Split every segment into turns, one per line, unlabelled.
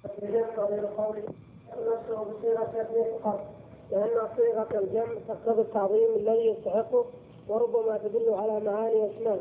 غير قوله نفسه بصيغة تثنية فقط، لأن صيغة الجمع تقتضي التعظيم الذي يستحقه وربما تدل على معاني أسماء.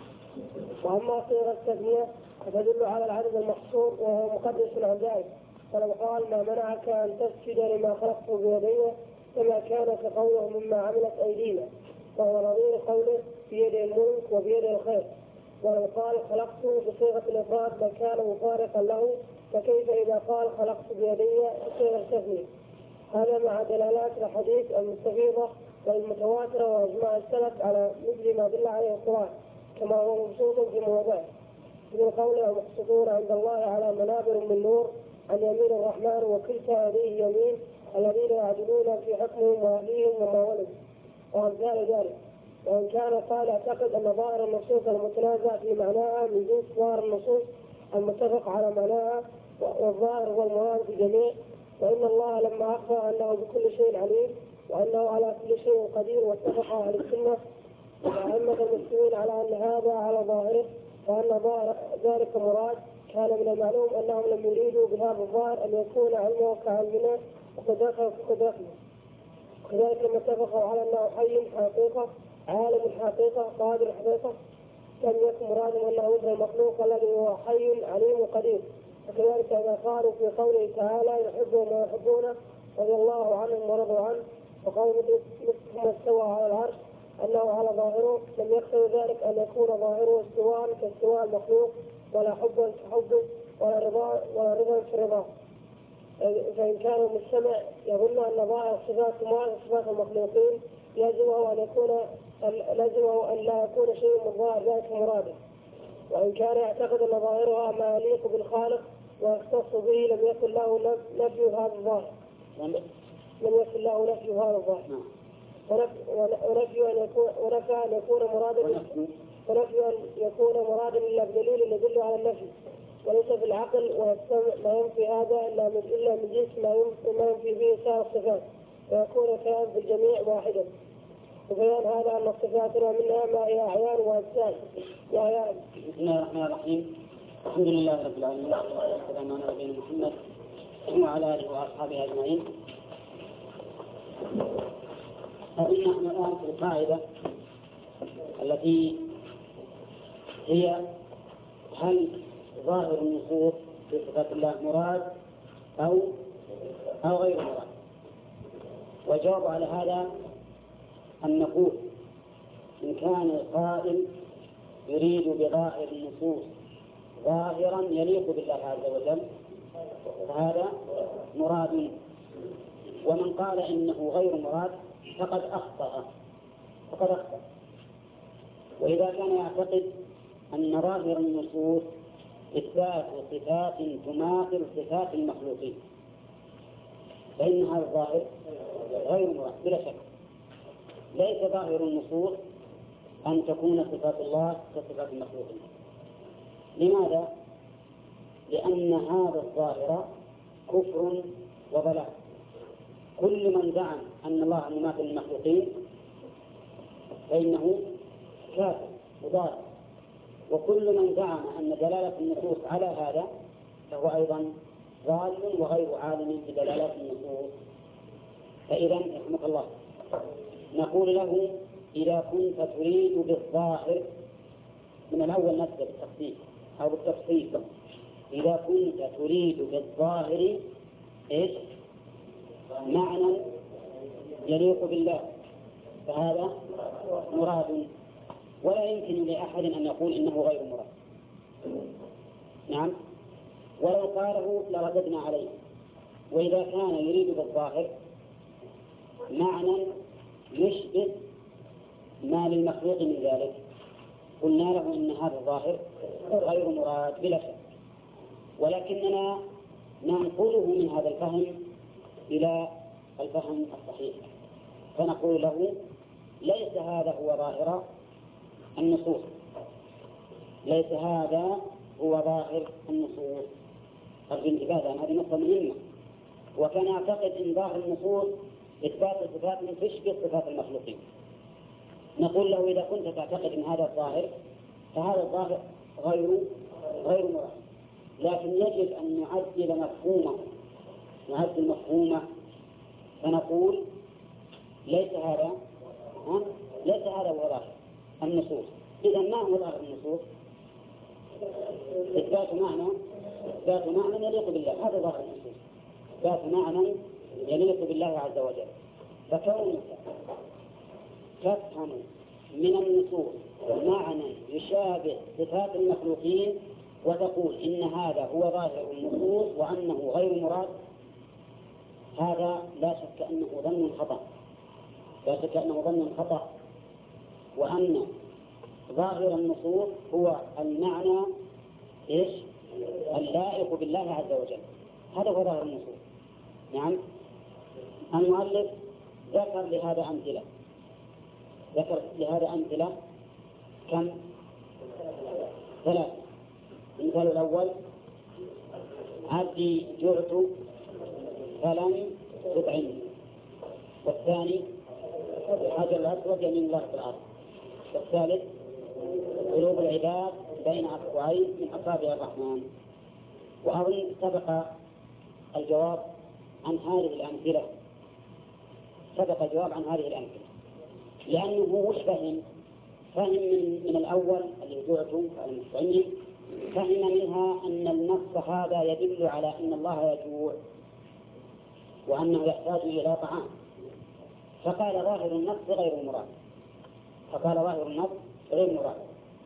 وأما صيغة التثنية فتدل على العدد المحصور وهو مقدس عن ذلك، فلو قال ما منعك أن تسجد لما خلقته بيدي كما كان كقوله مما عملت أيدينا، وهو نظير قوله بيد الملك وبيد الخير. ولو قال خلقته بصيغة الإفراد لكان مفارقا له، فكيف إذا قال خلقت بيدي بصيغة التثنية؟ هذا مع دلالات الحديث المستفيضة والمتواترة وإجماع السلف على مثل ما دل عليه القرآن، كما هو مبسوط في مواضعه من قوله مقصودون عند الله على منابر من نور عن يمين الرحمن وكلتا يديه يمين الذين يعدلون في حكمهم وأهليهم وما ولد وأمثال ذلك. وإن كان قال اعتقد أن ظاهر النصوص المتنازع في معناها من جنس ظاهر النصوص المتفق على معناها، والظاهر هو المراد بالجميع، وإن الله لما أخبر أنه بكل شيء عليم وأنه على كل شيء قدير، واتفق أهل السنة وأئمة المسلمين على أن هذا على ظاهره وأن ظاهر ذلك مراد، كان من المعلوم أنهم لم يريدوا بهذا الظاهر أن يكون علمه كعلمنا وقدرته كقدرتنا. وكذلك لما اتفقوا على أنه حي حقيقة عالم الحقيقة قادر الحقيقة، لم يكن مرادهم أنه مثل المخلوق الذي هو حي عليم وقدير. وكذلك إذا قالوا في قوله تعالى يحبهم ويحبونه رضي الله عنهم ورضوا عنه، وقالوا مثل استوى على العرش أنه على ظاهره، لم يقتضي ذلك أن يكون ظاهره استواء كاستواء المخلوق، ولا حبا كحبه، ولا رضا كرضاه. فإن كان المستمع يظن أن ظاهر صفات صفات المخلوقين لازمه أن لا يكون شيء من ظاهر ذلك مراده، وإن كان يعتقد أن ظاهرها ما يليق بالخالق ويختص به لم يكن له نفي هذا الظاهر، ونفي أن يكون مرادا إلا بدليل يدل على النفي، وليس في العقل ويستمع ما ينفي هذا إلا من جنس ما ينفي به سائر الصفات، ويكون الكلام في الجميع واحدا. وبيان هذا أن الصفات منها ما هي أعيان وأجسام.
بسم الله الرحمن الرحيم. الحمد لله رب العالمين والسلام على نبينا محمد وعلى آله وأصحابه أجمعين. فإن الآن في القاعدة التي هي هل ظاهر النصوص في صفات الله مراد أو غير مراد؟ وجواب على هذا أن نقول إن كان القائل يريد بظاهر النصوص ظاهرا يليق بالله عز وجل فهذا مراد، ومن قال إنه غير مراد فقد أخطأ. وإذا كان يعتقد أن ظاهر النصوص إثبات صفات تماثل صفات المخلوقين فإن هذا الظاهر غير مراد بلا شك. ليس ظاهر النصوص أن تكون صفات الله كصفات المخلوقين. لماذا؟ لأن هذا الظاهر كفر وضلال. كل من زعم أن الله يماثل المخلوقين فإنه كافر وضال، وكل من زعم أن دلالة النصوص على هذا فهو أيضا ضال وغير عالم بدلالات النصوص. فإذا رحمك الله نقول له إذا كنت تريد بالظاهر من الأول نبدأ بالتخصيص أو بالتفصيل. إذا كنت تريد بالظاهر معنى يليق بالله فهذا مراد، ولا يمكن لأحد أن يقول إنه غير مراد. نعم، ولو قاله لرددنا عليه. وإذا كان يريد بالظاهر معنى يشبه ما للمخلوق من ذلك قلنا له إن هذا الظاهر غير مراد بلا شك، ولكننا ننقله من هذا الفهم إلى الفهم الصحيح، فنقول له ليس هذا هو ظاهر النصوص، ليس هذا هو ظاهر النصوص. الانتباه هذه نقطة مهمة. وكان يعتقد أن ظاهر النصوص إثبات الصفات تشبه صفات المخلوقين. نقول له إذا كنت تعتقد أن هذا الظاهر فهذا الظاهر غير مراد، لكن يجب أن نعدل مفهومه فنقول ليس هذا هو ظاهر النصوص. إذا ما هو ظاهر النصوص؟ إثبات معنى يليق بالله، هذا ظاهر النصوص، إثبات معنى يليق بالله عز وجل. فكونك تفهم من النصوص معنى يشابه صفات المخلوقين وتقول إن هذا هو ظاهر النصوص وأنه غير مراد، هذا لا شك أنه ظن خطأ، وأن ظاهر النصوص هو المعنى اللائق بالله عز وجل، هذا هو ظاهر النصوص. نعم. المؤلف ذكر لهذا أمثلة كم؟ 3. المثال الأول: عبدي جعت فلم تطعمني. والثاني: الحجر الأسود يمين الله في الأرض. والثالث: قلوب العباد بين أصبعين من أصابع الرحمن. وأظن سبق الجواب عن هذه الأمثلة، لأنه وش فهم من الأول اللي جعته فلم تطعمني، فهم منها أن النص هذا يدل على أن الله يجوع وأنه يحتاج إلى طعام، فقال ظاهر النص غير مراد.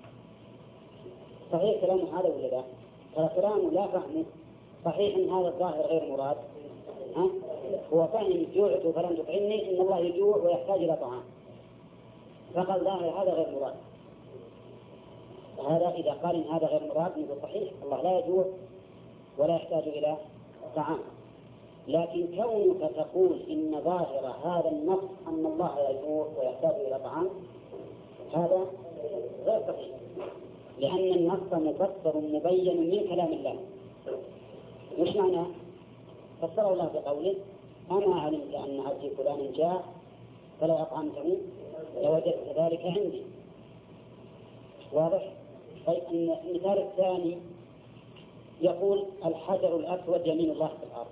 صحيح كلامه هذا ولا لا؟ كلامه لا فهمه صحيح أن هذا الظاهر غير مراد. هو فهم جوعت فلم تطعمني إن الله يجوع ويحتاج إلى طعام، فقال ظاهر هذا غير مراد. هذا إذا قال إن هذا غير مراد نقول صحيح الله لا يجوع ولا يحتاج إلى طعام، لكن كونك تقول إن ظاهر هذا النص أن الله يجوع ويحتاج إلى طعام، هذا غير صحيح، لأن النص مفسر مبين من كلام الله. مش معنى فسره الله بقوله: أما علمت أن عبدي فلان جاء فلا أطعمته لوجدت ذلك عندي. واضح؟ طيب المثال الثاني يقول: الحجر الأسود يمين الله في الأرض.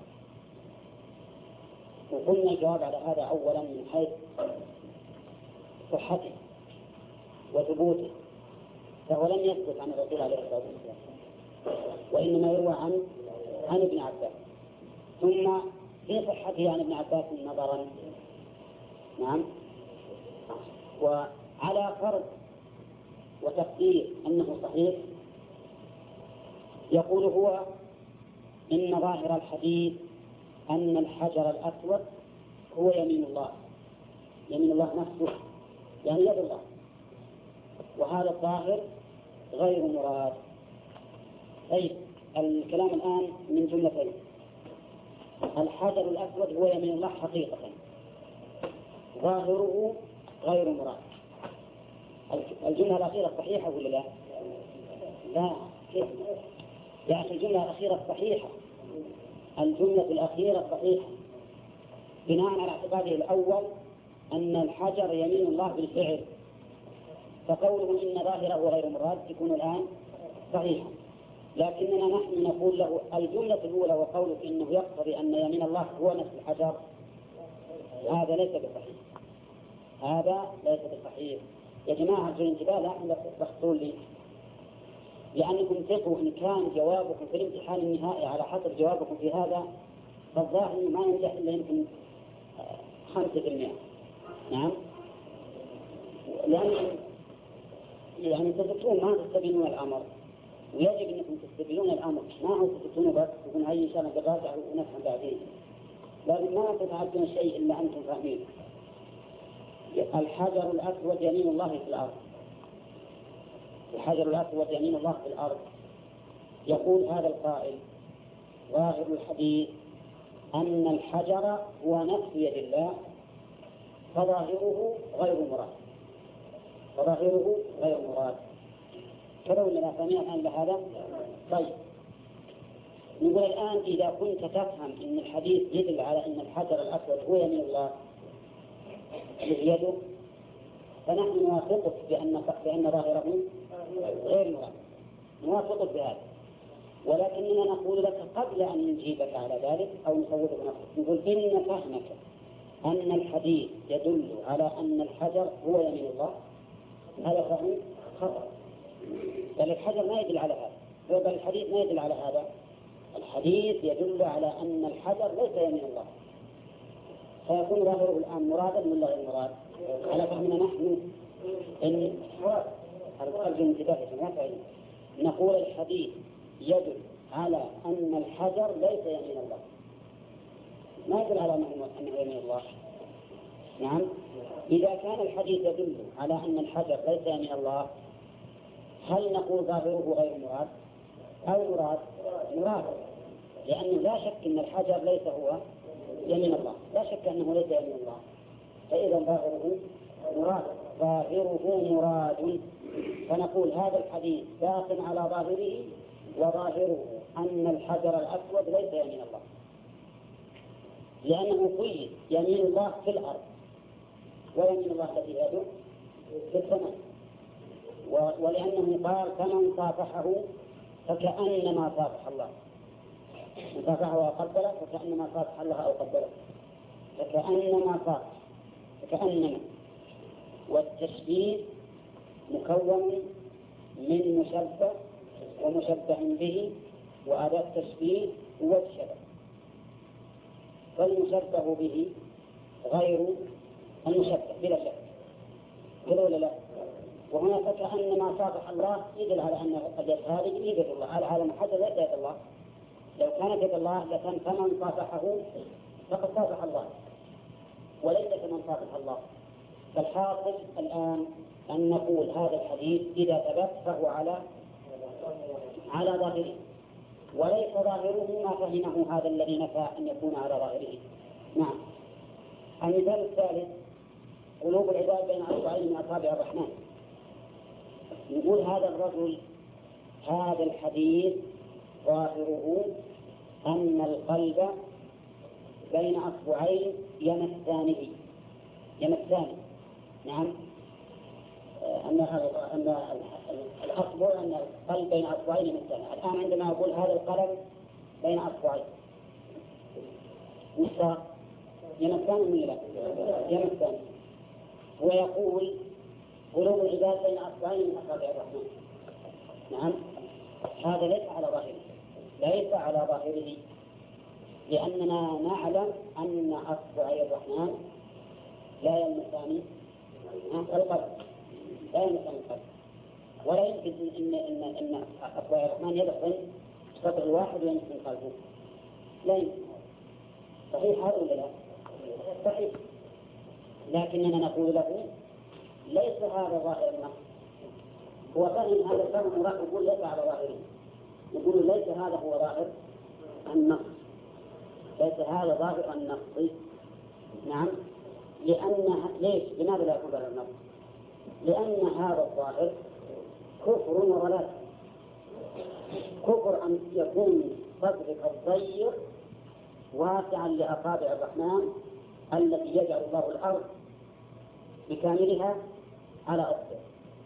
وقلنا الجواب على هذا أولا من حيث صحته وثبوته، فهو لم يثبت عن الرسول عليه الصلاة والسلام، وإنما يروى عن ابن عباس. ثم في صحته عن ابن عباس نظرا. نعم. وعلى فرض وتقدير أنه صحيح، يقول هو: إن ظاهر الحديث أن الحجر الأسود هو يمين الله نفسه، يعني يد الله، وهذا الظاهر غير مراد. طيب الكلام الآن من جملتين: الحجر الأسود هو يمين الله حقيقة، ظاهره غير مراد. الجملة الأخيرة صحيحة ولا لا؟ لا. كيف؟ يا أخي الجملة الأخيرة صحيحة، بناء على اعتقاده الأول أن الحجر يمين الله بالفعل، فقوله إن ظاهره غير مراد يكون الآن صحيحا. لكننا نحن نقول له الجملة الأولى وقولك إنه يقتضي أن يمين الله هو نفس الحجر، هذا ليس بصحيح. يا جماعة الانتباه لا تخطون لي، لأنكم ثقوا إن كان جوابكم في الامتحان النهائي على حسب جوابكم في هذا، فالظاهر ما ينجح إلا يمكن 5%. نعم. لأنكم يعني تثبتون ما تستبينون الأمر، ويجب أنكم تستبينون الأمر، ما هو تثبتونه بس تكون هاي إن شاء الله براجع ونفهم بعدين، لكن ما تتعدون شيء إلا أنتم فاهمين. الحجر الأسود يمين الله في الأرض، الحجر الأسود يمين الله في الأرض. يقول هذا القائل: ظاهر الحديث أن الحجر هو نفس يد الله، فظاهره غير مراد. كذا ولا لا؟ فاهمين الآن لهذا؟ طيب نقول الآن إذا كنت تفهم أن الحديث يدل على أن الحجر الأسود هو يمين الله يده، فنحن نوافقك بأن ظاهره غير مراد، نوافقك بهذا. ولكننا نقول لك قبل أن نجيبك على ذلك أو نصوبك نفسك، نقول إن فهمك أن الحديث يدل على أن الحجر هو يمين الله هذا فهم خطأ، بل الحجر ما يدل على هذا، بل الحديث ما يدل على هذا. الحديث يدل على أن الحجر ليس يمين الله، فيكون ظاهره الآن مرادا ولا غير مراد؟ على فهمنا نحن إن نقول الحديث يدل على أن الحجر ليس يمين الله، ما يدل على أنه يمين الله. نعم، إذا كان الحديث يدل على أن الحجر ليس يمين الله، هل نقول ظاهره غير مراد أو مراد؟ مراد، لأنه لا شك أن الحجر ليس هو يمين الله، لا شك أنه ليس يمين الله، فإذا ظاهره مراد، ظاهره مراد. فنقول هذا الحديث باق على ظاهره، وظاهره أن الحجر الأسود ليس يمين الله، لأنه قيل يمين الله في الأرض ويمين الله الذي يده في السماء، ولأنه قال فمن صافحه فكأنما صافح الله، من صافحه أو قبله فكأنما صافح الله أو قبله، فكأنما صافح، فكأنما. والتشبيه مكون من مشبه ومشبه به، وأداة التشبيه هو الشبه، والمشبه به غير المشبه بلا شك، كذا ولا لا؟ وهنا فكأنما صافح الله يدل على أن اليد هذه يد الله، على محدد يد الله. لو كانت يد الله لكان فمن صافحه فقد صافح الله، وليس كمن صافح الله. فالحاصل الآن أن نقول هذا الحديث إذا ثبت فهو على ظاهره، وليس ظاهره ما فهمه هذا الذي نفى أن يكون على ظاهره. نعم. المثال الثالث قلوب العباد بين أصبعين من أصابع الرحمن. يقول هذا الرجل هذا الحديث ظاهره أن القلب بين أصبعين يمسانه. نعم، أن الأصبع أن القلب بين أصبعين يمسانه. الآن عندما أقول هذا القلم بين أصبعين يمسانه ولا لا؟ يمسانه. ويقول قلوب العباد بين أصبعين من أصابع الرحمن. نعم، هذا ليس على ظاهره، ليس على ظاهره، لأننا نعلم أن أصبعي الرحمن لا يمسان القلب، لا يمسان القلب، ولا يمكن إن أصبعي الرحمن يدخل سطر الواحد ويمسن قلبه، لا يمكن. صحيح هذا ولا لا؟ صحيح، لكننا نقول له ليس هذا ظاهر النص. هو فهم هذا الفهم وراح يقول ليس على ظاهره، يقول ليس هذا هو ظاهر النص، ليس هذا ظاهر النص. نعم، ليش؟ لماذا لا يكون ظاهر النص؟ لأن هذا الظاهر كفر وضلال. كفر أن يكون صدرك الضيق واسعا لأصابع الرحمن التي يجعل الله الأرض بكاملها على أصبع.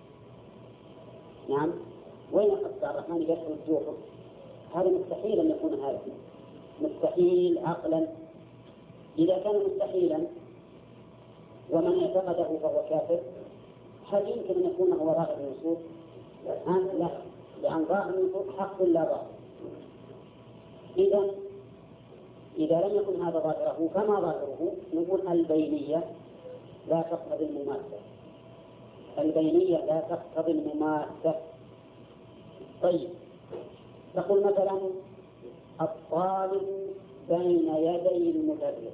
نعم، وين أصبع الرحمن يدخل الجوف؟ هذا مستحيل أن يكون هذا، مستحيل عقلا. إذا كان مستحيلا ومن اعتقده فهو كافر، هل يمكن أن يكون هو ظاهر النصوص؟ لا، لأن ظاهر النصوص حق لا ظاهر. إذا لم يكن هذا ظاهره فما ظاهره؟ نقول البينية لا تقتضي المماثلة، البينية لا تقتضي المماثلة. طيب، نقول مثلا الطالب بين يدي المدرس.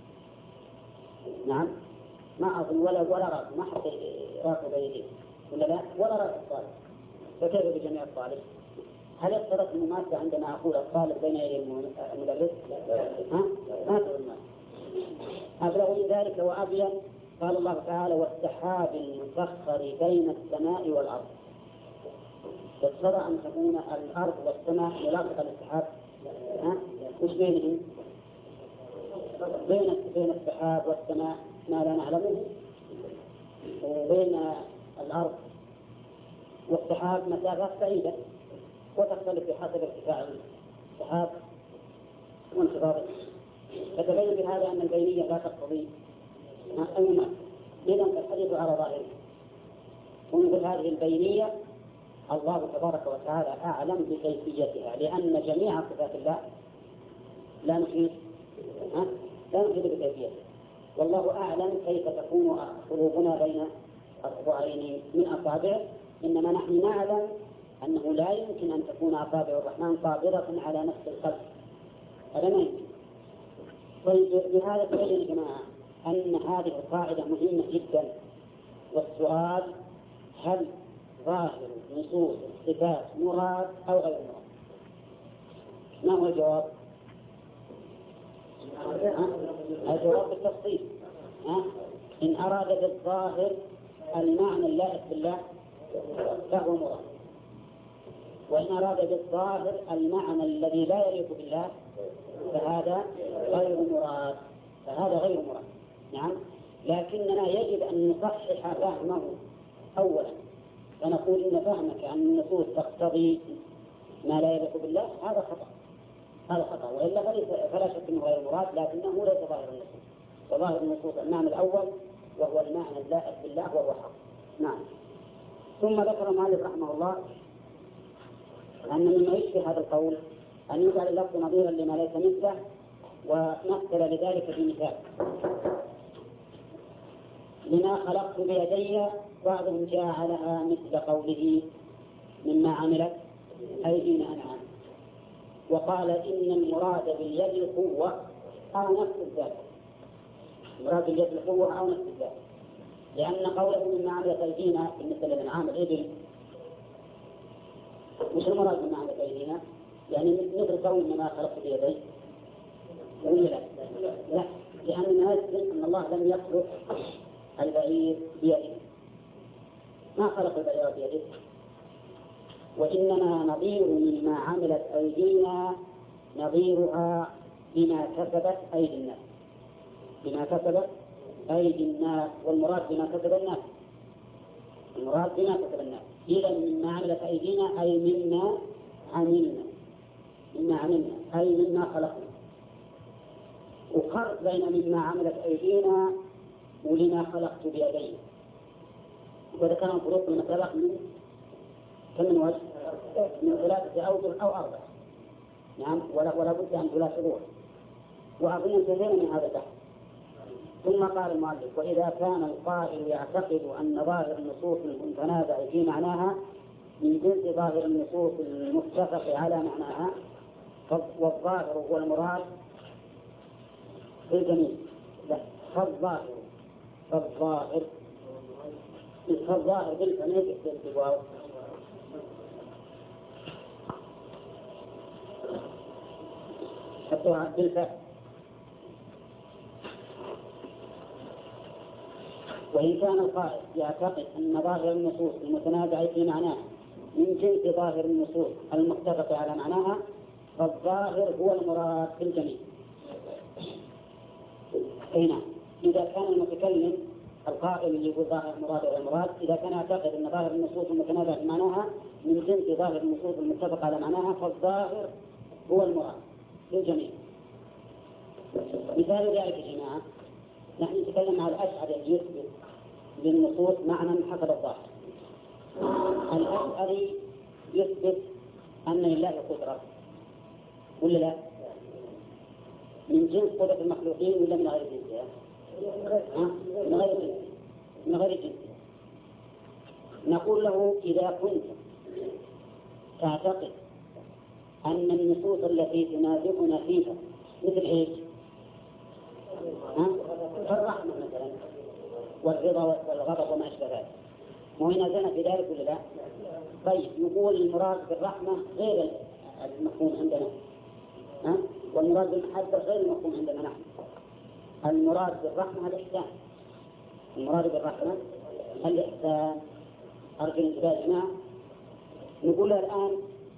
نعم، ما أظن ولا رأس، ما حتى رأسه بيديه ولا لا، ولا رأس الطالب، فكيف بجميع الطالب؟ هل يقتضي المماثلة عندما أقول الطالب بين يدي المدرس؟ ما تقول ما. أبلغ من ذلك وأبين قال الله تعالى والسحاب المسخر بين السماء والأرض. يقتضى أن تكون الأرض والسماء ملاصقة للسحاب. وش بينهم؟ بين السحاب والسماء ما لا نعلمه، وبين الأرض والسحاب مسافات بعيدة، وتختلف بحسب ارتفاع السحاب وانخفاضه. فتبين بهذا أن البينية لا تقتضي أي معنى. إذن فالحديث على ظاهره. ونقول هذه البينية الله تبارك وتعالى أعلم بكيفيتها، لأن جميع صفات الله لا نحيط بكيفيتها، والله أعلم كيف تكون قلوبنا بين أصبعين من أصابعه، إنما نحن نعلم أنه لا يمكن أن تكون أصابع الرحمن قابضة على نفس القلب، هذا ما يمكن. طيب بهذا تبين يا جماعة أن هذه القاعدة مهمة جدا. والسؤال: هل ظاهر نصوص الصفات مراد أو غير مراد؟ ما هو الجواب؟ الجواب بالتفصيل. إن أراد بالظاهر المعنى اللائق بالله فهو مراد، وإن أراد بالظاهر المعنى الذي لا يليق بالله فهذا غير مراد. نعم، لكننا يجب أن نصحح فهمه أولا، فنقول إن فهمك أن النصوص تقتضي ما لا يليق بالله هذا خطأ، وإلا فلا شك أنه غير مراد، لكنه ليس ظاهر النصوص. وظاهر النصوص المعنى الأول وهو المعنى اللائق بالله وهو حق. نعم. ثم ذكر المؤلف رحمه الله أن مما يشبه هذا القول أن يجعل اللفظ نظيرا لما ليس مثله، ومثل لذلك في مثال: لما خلقت بيدي، بعضهم جعلها مثل قوله مما عملت أيدينا أنعام، وقال إن المراد باليد القوة أو نفس الذات، المراد باليد القوة أو نفس الذات، لأن قوله مما عملت أيدينا بالنسبة للأنعام الإبل، مش المراد مما عملت أيدينا يعني مثل قول مما خلقت بيدي، ولا لا، لأننا نثبت أن الله لم يخلق البعير بيده، ما خلق البعير بيده، وإنما نظير مما عملت أيدينا نظيرها بما كسبت أيدي الناس، والمراد بما كسب الناس، إذا مما عملت أيدينا أي مما عملنا أي مما خلقنا. وفرق بين مما عملت أيدينا ولما خلقت بيدي، وذكر الفروق من سبق من كم من وجه؟ من 3 أوجه أو 4. نعم، ولا بد أن تلا شروط، وأظن كثير من هذا البحث. ثم قال المؤلف: وإذا كان القائل يعتقد أن ظاهر النصوص المتنازع في معناها من جنس ظاهر النصوص المتفق على معناها، والظاهر هو المراد في الجميع، فالظاهر بالجميع بالواو، حطوها بالفعل. وإن كان القائل يعتقد أن ظاهر النصوص المتنازع في معناها من جنس ظاهر النصوص المتفق على معناها، فالظاهر هو المراد في الجميع. هنا إذا كان المتكلم القائل اللي يقول ظاهر المراد والمراد، إذا كان يعتقد أن ظاهر النصوص المتنازع في معناها من جنس ظاهر النصوص المتفق على معناها، فالظاهر هو المراد في الجميع. مثال ذلك يا جماعة: نحن نتكلم على الأشعري الذي يثبت للنصوص معنى حسب الظاهر. الأشعري يثبت أن لله قدرة ولا لا؟ من جنس قدرة المخلوقين ولا من غير جنسها؟ من غير جنسها. نقول له: إذا كنت تعتقد أن النصوص التي تنازعنا فيها مثل إيش؟ الرحمة مثلا والرضا والغضب وما أشبه ذلك، وهنا زنا في ذلك ولا لا؟ طيب، يقول المراد بالرحمة غير المفهوم عندنا، والمراد بالمحبة غير المفهوم عندنا نحن. المراد بالرحمة الإحسان، أرجو الانتباه يا جماعة. نقول الآن: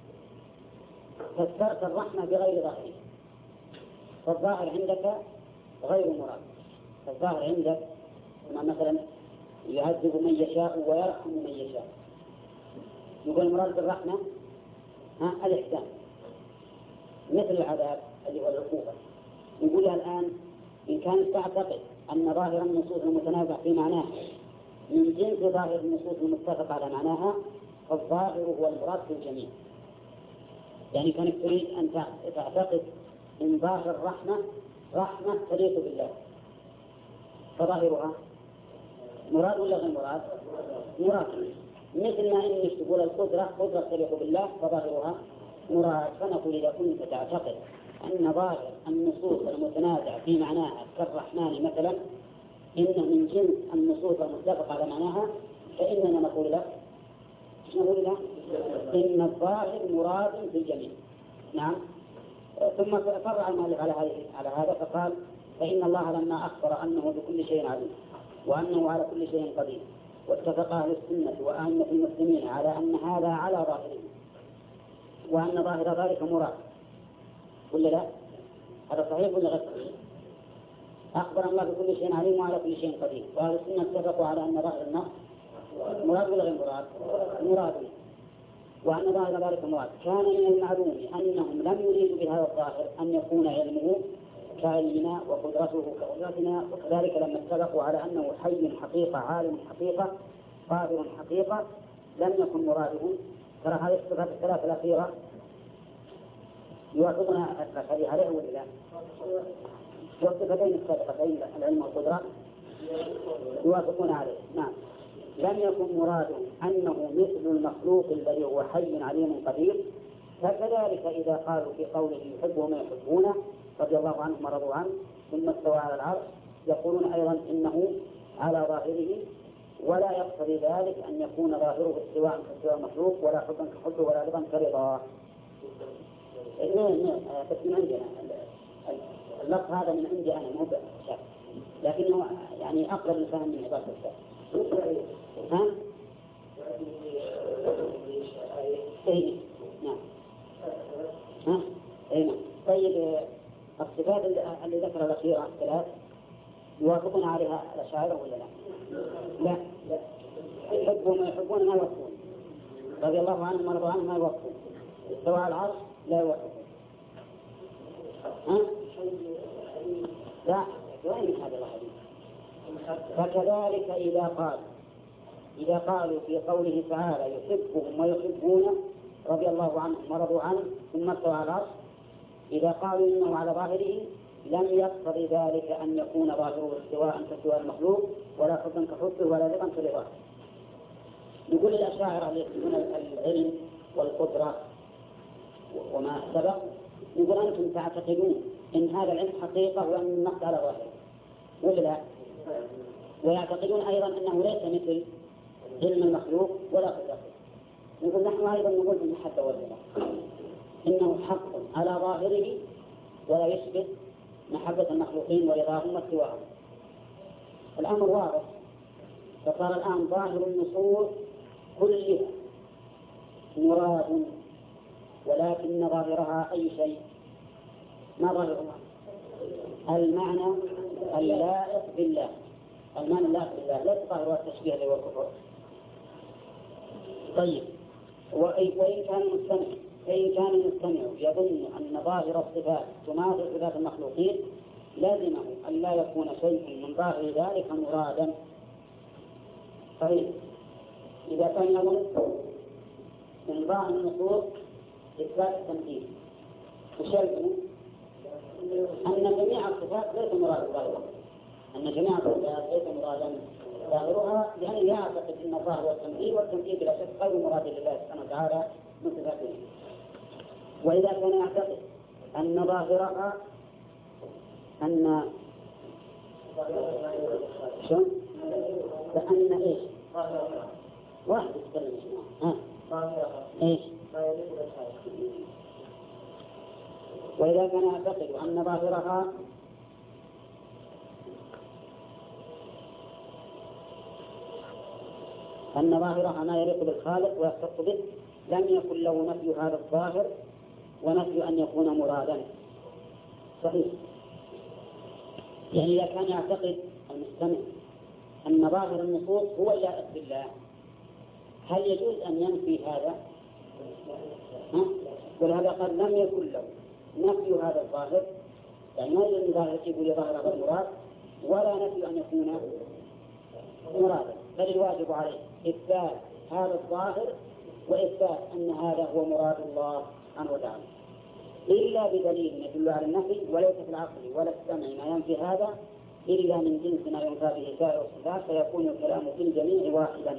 فسرت الرحمة بغير ظاهره، فالظاهر عندك غير مراد. فالظاهر عندك مثلا يعذب من يشاء ويرحم من يشاء، نقول المراد بالرحمة الإحسان مثل العذاب اللي هو العقوبة. نقولها الآن إن كانت تعتقد أن ظاهر النصوص المتنازع في معناها من جنس ظاهر النصوص المتفق على معناها، فالظاهر هو المراد في الجميع. يعني كانت تريد أن تعتقد إن ظاهر الرحمة رحمة تليق بالله، فظاهرها مراد ولا غير مراد؟ مراد. مثل ما إنك تقول القدرة قدرة تليق بالله فظاهرها مراد. فنقول إذا كنت تعتقد أن ظاهر النصوص المتنازع في معناها كالرحمن مثلا إنه من جنس النصوص المتفق على معناها، فإننا نقول لك إن الظاهر مراد في الجميع. نعم. ثم فرع المؤلف على هذا فقال: فإن الله لما أخبر أنه بكل شيء عليم وأنه على كل شيء قدير، واتفق أهل السنة وأئمة المسلمين على أن هذا على ظاهره، وأن ظاهر ذلك مراد، ولا لا؟ هذا صحيح ولا غير صحيح؟ أخبر الله بكل شيء عليم وعلى كل شيء قدير، وأهل السنة اتفقوا على أن ظاهر النص مراد ولا غير مراد؟ مراد. وأن ظاهر ذلك مراد. كان من المعلوم أنهم لم يريدوا بهذا الظاهر أن يكون علمه كعلمنا وقدرته كقدرتنا، وكذلك لما اتفقوا على أنه حي حقيقة عالم حقيقة قادر حقيقة لم يكن مرادهم. ترى هذه الصفات الثلاث الأخيرة يوافقنا الأشعرية عليه ولا لا؟ والصفتين السابقتين العلم والقدرة يوافقون عليه. نعم. لم يكن مراده أنه مثل المخلوق الذي هو حي عليم قدير. فكذلك إذا قالوا في قوله يحبهم ويحبونه رضي الله عنهم ورضوا عنه ثم استوى على العرش، يقولون أيضا إنه على ظاهره، ولا يقتضي ذلك أن يكون ظاهره استواء كاستواء المخلوق، ولا حبا كحبه، ولا رضا كرضاه. بس من عندنا اللفظ هذا من عندي أنا مو بشك، لكنه يعني أقرب لفهم من عبارة الشك. ها؟ إيه نعم. ها؟ إيه نعم. طيب الصفات اللي ذكر الأخيرة الثلاث يوافقون عليها الأشاعرة ولا لا؟ لا. يحبون ما يحبون ما يوافقون. رضي الله عنهم ورضوا عنهم ما يوافقون. استوى على العرش لا يوافقون. ها؟ لا. وين هذا الحديث؟ فكذلك إذا قالوا في قوله تعالى يحبهم ويحبونه رضي الله عنهم ورضوا عنه ثم استوى على العرش، إذا قالوا إنه على ظاهره لم يقتضي ذلك أن يكون ظاهره استواء كاستواء المخلوق، ولا حبا كحبه، ولا رضا كرضاه. نقول للأشاعرة اللي يقولون العلم والقدرة وما سبق، نقول أنتم تعتقدون إن هذا العلم حقيقة وأن النقد على ظاهره ولا لا؟ ويعتقدون أيضا أنه ليس مثل علم المخلوق ولا قدرته. نقول نحن أيضا نقول بالمحبة والرضا إنه حق على ظاهره ولا يشبه محبة المخلوقين ورضاهم واستواءهم. الأمر واضح. فصار الآن ظاهر النصوص كلها مراد، ولكن ظاهرها أي شيء؟ ما ظاهرها؟ المعنى اللائق بالله. المعنى اللائق بالله ليس ظاهرها التشبيه اللي هو الكفر. طيب وإن كان المستمع يظن أن ظاهر الصفات تماثل صفات المخلوقين لازمه أن لا يكون شيء من ظاهر ذلك مرادا. طيب إذا كان يظن من ظاهر النصوص إثبات التمثيل وشيء أن جميع الصفات ليس مراد ظاهرها، أن جميع الصفات ليس مرادا ظاهرها، لأنه يعتقد أن الظاهر هو التمثيل، والتمثيل بلا شك غير مراد لله سبحانه وتعالى من صفاته. وإذا كان يعتقد أن ظاهرها أن شو؟ فأن إيش؟ واحد يتكلم إيش؟ وإذا كان يعتقد أن ظاهرها ما يليق بالخالق ويختص به لم يكن له نفي هذا الظاهر ونفي أن يكون مرادا. صحيح. يعني إذا كان يعتقد المستمع أن ظاهر النصوص هو اللائق بالله، هل يجوز أن ينفي هذا ولهذا قال لم يكن له نفي هذا الظاهر، يعني ما يجوز ظاهر يقول ظاهر هذا المراد، ولا نفي أن يكون مرادا، بل الواجب عليه إثبات هذا الظاهر وإثبات أن هذا هو مراد الله سبحانه وتعالى، إلا بدليل يدل على النفي، وليس في العقل ولا في السمع ما ينفي هذا إلا من جنس ما ينفى به سائر الصفات، فيكون الكلام في الجميع واحدا.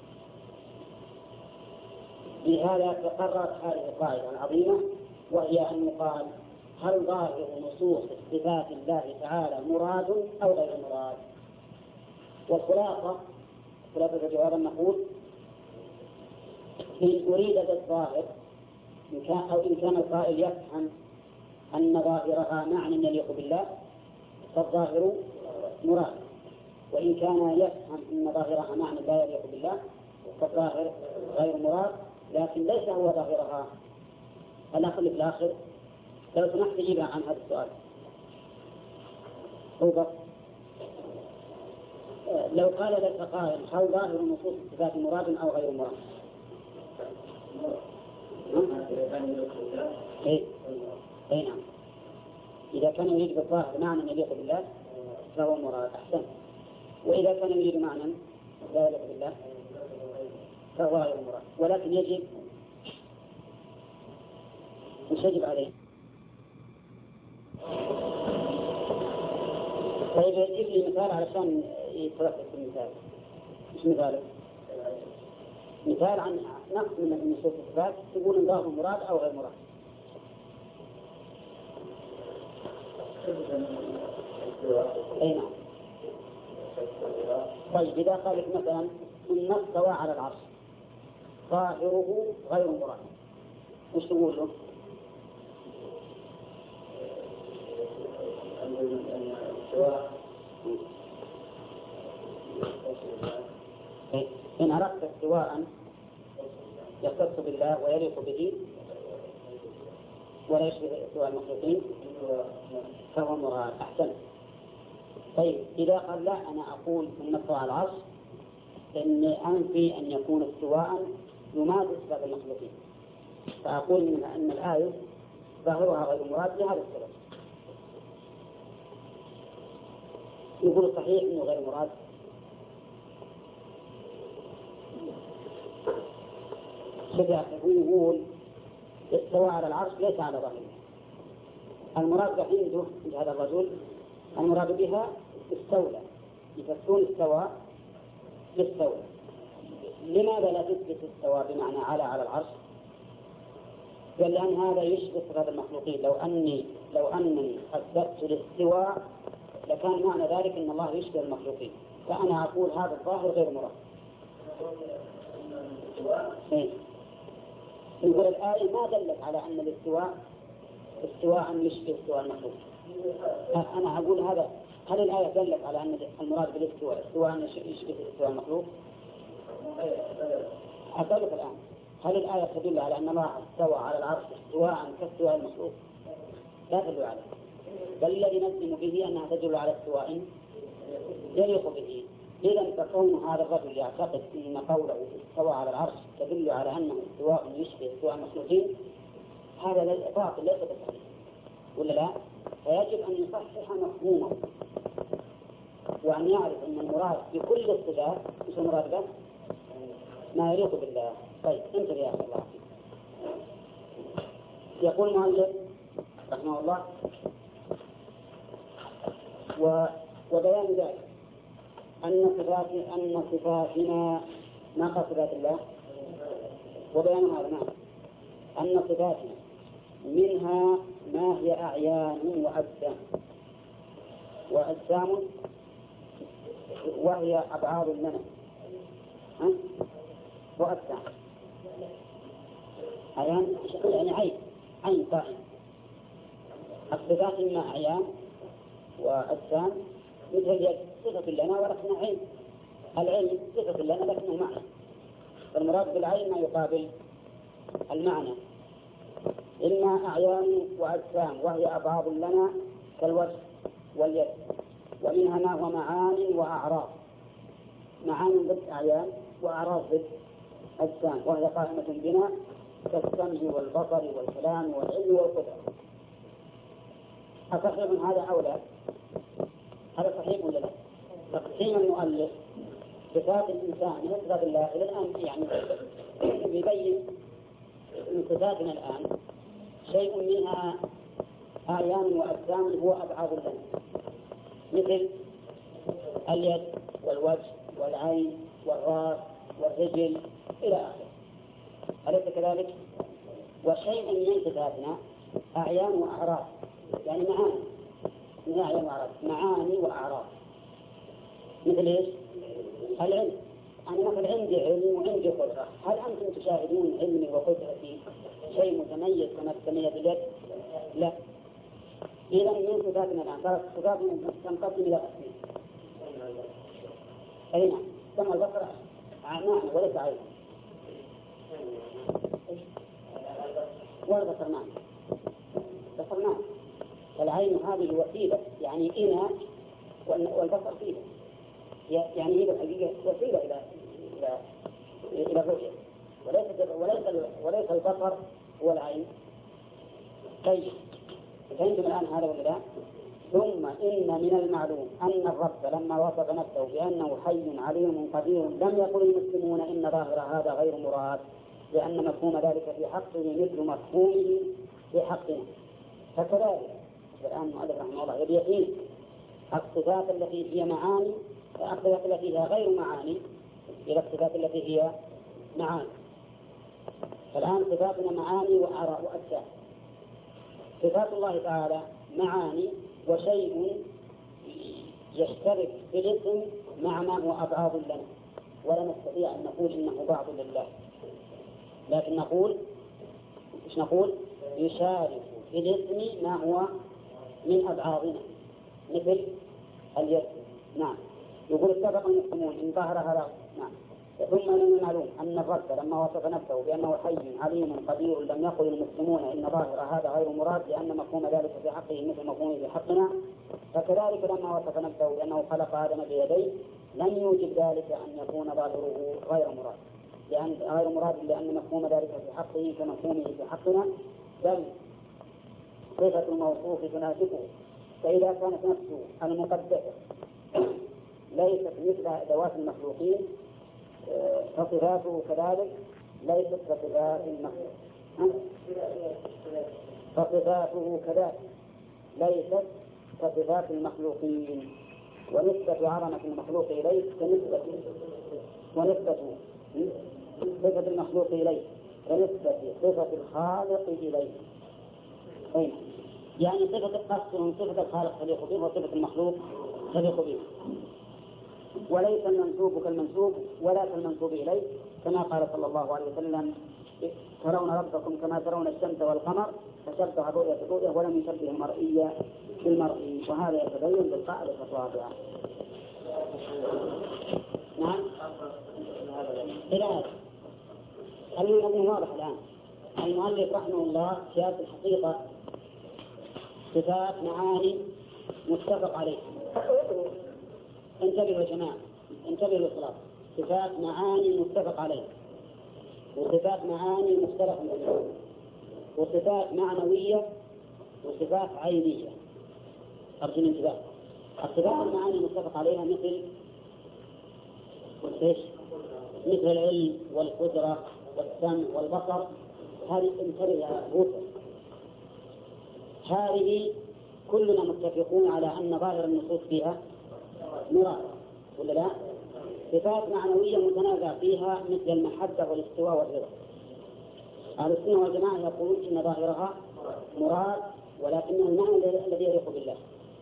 بهذا تقررت هذه القاعدة العظيمة، وهي أن يقال هل ظاهر نصوص صفات الله تعالى مراد أو غير مراد؟ والخلاصة الجواب نقول إن أريد بالظاهر إن كان القائل يفهم أن ظاهرها معنى يليق بالله فالظاهر مراد، وإن كان يفهم أن ظاهرها معنى لا يليق بالله فالظاهر غير مراد، لكن ليس هو ظاهرها. الأخ في الآخر لو سمحت تجيب عن هذا السؤال. لو قال لك قائل هل ظاهر نصوص الصفات مراد أو غير مراد؟ أي نعم، إذا كان يريد بالظاهر معنى يليق بالله فهو مراد أحسن، وإذا كان يريد معنى لا يليق بالله فهو غير مراد، ولكن يجب مش يجب عليه. طيب يجيب لي مثال علشان يتركز في المثال. مش مثاله؟ مثال عن نقص من نصوص الصفات تقول إن ظاهر مراد أو غير مراد. أي نعم. طيب إذا قال لك مثلا إن استوى على العرش ظاهره غير مراد، وش تقول له؟ إن أردت استواء يختص بالله ويليق به ولا يشبه استواء المخلوقين فهو مراد أحسن. طيب إذا قال لا أنا أقول إن استوى على العرش إني أنفي أن يكون استواء يماثل صفات المخلوقين، فأقول إن الآية ظاهرها غير مراد لهذا السبب. يقول صحيح إنه غير مراد. يقول استوى على العرش ليس على ظاهره. المراد عنده عند هذا الرجل المراد بها استولى، يفسرون استوى بالستولى. لماذا لا تثبت استوى بمعنى على العرش؟ قال لأن هذا يشبه صفات المخلوقين. لو أنني أثبت الاستواء لكان معنى ذلك أن الله يشبه المخلوقين، فأنا أقول هذا الظاهر غير مراد. يقول الآية ما دلت على أن الاستواء استواء يشبه استواء المخلوق. أنا أقول هذا، هل الآية دلت على أن المراد بالاستواء استواء يشبه استواء المخلوق؟ أسألك الآن، هل الآية تدل على أن الله استوى على العرش استواء كاستواء المخلوق؟ لا تدل عليه، بل الذي نجزم به أنها تدل على استواء يليق به. إذا فكون هذا الرجل يعتقد أن قوله استوى على العرش تدل على أنه استواء يشبه استواء المخلوقين، هذا باطل ليس بصحيح، ولا لا؟ فيجب أن يصحح مفهومه وأن يعرف أن المراد بكل الصفات مش المراد به ما يليق بالله. طيب انتبه يا أخي الله. يقول المؤلف رحمه الله وبيان ذلك أن صفاتنا ما صفات الله، وبيان هذا نعم أن صفاتنا منها ما هي أعيان وأجسام وهي أبعاد لنا وأجسام. أعيان يعني عين قائمة. الصفات إما أعيان وأجسام، مثل اليد صفة لنا ولكنها عين، العلم صفة لنا لكنه معنى، فالمراد بالعين ما يقابل المعنى. إما أعيان وأجسام وهي أبعاد لنا كالوجه واليد، ومنها ما هو معان وأعراض. معان ضد أعيان وأعراض ضد أجسام، وهي قائمة بنا كالسمع والبصر والكلام والعلم والقدرة. أصحيح هذا أو لا؟ هذا صحيح ولا لا؟ تقسيم المؤلف صفات الإنسان من صفات الله إلى الآن يعني يبين من صفاتنا الآن شيء منها أعيان وأجسام هو أبعاد لنا، مثل اليد والوجه والعين والرأس والرجل إلى آخره، أليس كذلك؟ وشيء من صفاتنا أعيان وأعراض، يعني معاني، من أعيان وأعراض، معاني وأعراض، مثل إيش؟ العلم. أنا مثل عندي علم وعندي قدرة، هل أنتم تشاهدون علمي وقدرتي شيء متميز كما تتميز اليد؟ لا. إذا من صفاتنا الآن صارت صفاتنا تنقسم إلى قسمين. أي نعم، سمع البصر معنى وليس عين. والبصر معنى. بصر معنى. العين هذه وسيلة، يعني إناء، والبصر فيه، يعني هي بالحقيقة وسيلة إلى الرؤية، وليس البصر هو العين. طيب فهمتم الآن هذا ولا لا؟ ثم إن من المعلوم أن الرب لما وصف نفسه بأنه حي عليم قدير لم يقل المسلمون إن ظاهر هذا غير مراد، لأن مفهوم ذلك في حقه مثل مفهومه في حقنا. فكذلك الآن المؤلف رحمه الله يبين الصفات التي هي معاني، الصفات التي هي غير معاني إلى الصفات التي هي معاني. فالآن صفاتنا معاني وأعراض وأجسام. صفات الله تعالى معاني وشيء يشترك في الاسم مع ما هو أبعاد لنا، ولا نستطيع أن نقول إنه بعض لله، لكن نقول إيش نقول؟ يشارك في الاسم ما هو من أبعادنا، مثل اليد. نعم. يقول اتفق المسلمون إن ظهر هذا. نعم. ثم من المعلوم أن الرب لما وصف نفسه بأنه حي عليم قدير لم يقل المسلمون إن ظاهر هذا غير مراد، لأن مفهوم ذلك في حقه مثل مفهومه في حقنا. فكذلك لما وصف نفسه بأنه خلق آدم بيديه لم يوجب ذلك أن يكون ظاهره غير مراد، لأن مفهوم ذلك في حقه كمفهومه في حقنا، بل صفة الموصوف تناسبه. فإذا كانت نفسه المقدسة ليست مثل أدوات المخلوقين فصفاته كذلك ليست كصفات المخلوق، فصفاته كذلك ليست كصفات المخلوقين، ونسبة عظمة المخلوق إليه ونسبة صفة المخلوق إليه كنسبة صفة الخالق إليه. أين؟ يعني صفة القصر من صفة الخالق تليق به وصفة المخلوق تليق به، وليس المنسوب كالمنسوب ولا كالمنسوب إليه، كما قال صلى الله عليه وسلم ترون ربكم كما ترون الشمس والقمر، فشبه الرؤية بالرؤية ولم يشبه المرئية بالمرئي، وهذا يتبين بالقاعدة الرابعة. نعم. إلى المؤلف واضح الآن. المؤلف رحمه الله في هذه الحقيقة صفات معاني متفق عليه. انتبهوا يا جماعة، انتبهوا للصلاة. صفات معاني متفق عليه، وصفات معاني مختلف عليها، وصفات معنوية وصفات عينية. أرجو الانتباه. الصفات المعاني متفق عليها مثل العلم والقدرة والسمع والبصر، هذه انتبه يا بوسر، هذه كلنا متفقون على أن ظاهر النصوص فيها مراد ولا لا؟ صفات معنوية متنازع فيها مثل المحبة والاستواء والرضا. أهل السنة والجماعة يقولون إن ظاهرها مراد ولكنه المعنى الذي يليق بالله،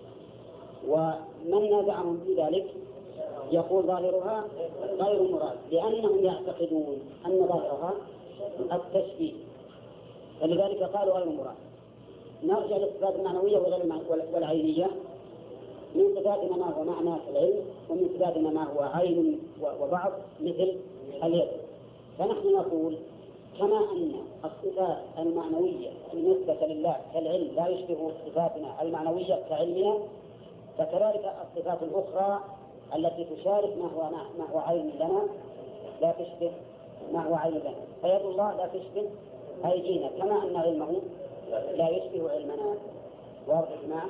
ومن نازعهم في ذلك يقول ظاهرها غير مراد، لأنهم يعتقدون أن ظاهرها التشبيه، فلذلك قالوا غير مراد. نرجع للصفات المعنوية والعينية. من صفاتنا ما هو معنى العلم، ومن صفاتنا ما هو عين وبعض مثل اليد. فنحن نقول كما أن الصفات المعنوية بالنسبة لله كالعلم لا يشبه صفاتنا المعنوية كعلمنا، فكذلك الصفات الأخرى التي تشارك ما هو عين لنا لا تشبه ما هو عين لنا. فيد الله لا تشبه هاي جينا كما أن علمه لا يشبه علمنا، واضح معه.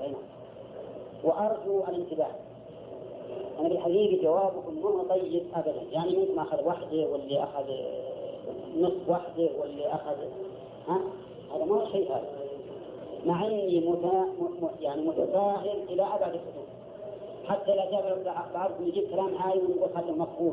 وأرجو الانتباه، أنا بالحقيقة جوابكم مو طيب أبدا، يعني منكم أخذ واحدة واللي أخذ نصف واحدة واللي أخذ هذا ما هو شيء هذا، مع أني يعني متساهل إلى أبعد الحدود، حتى لا جاب بعضكم يجيب كلام عايم ويقول هذا مفهوم.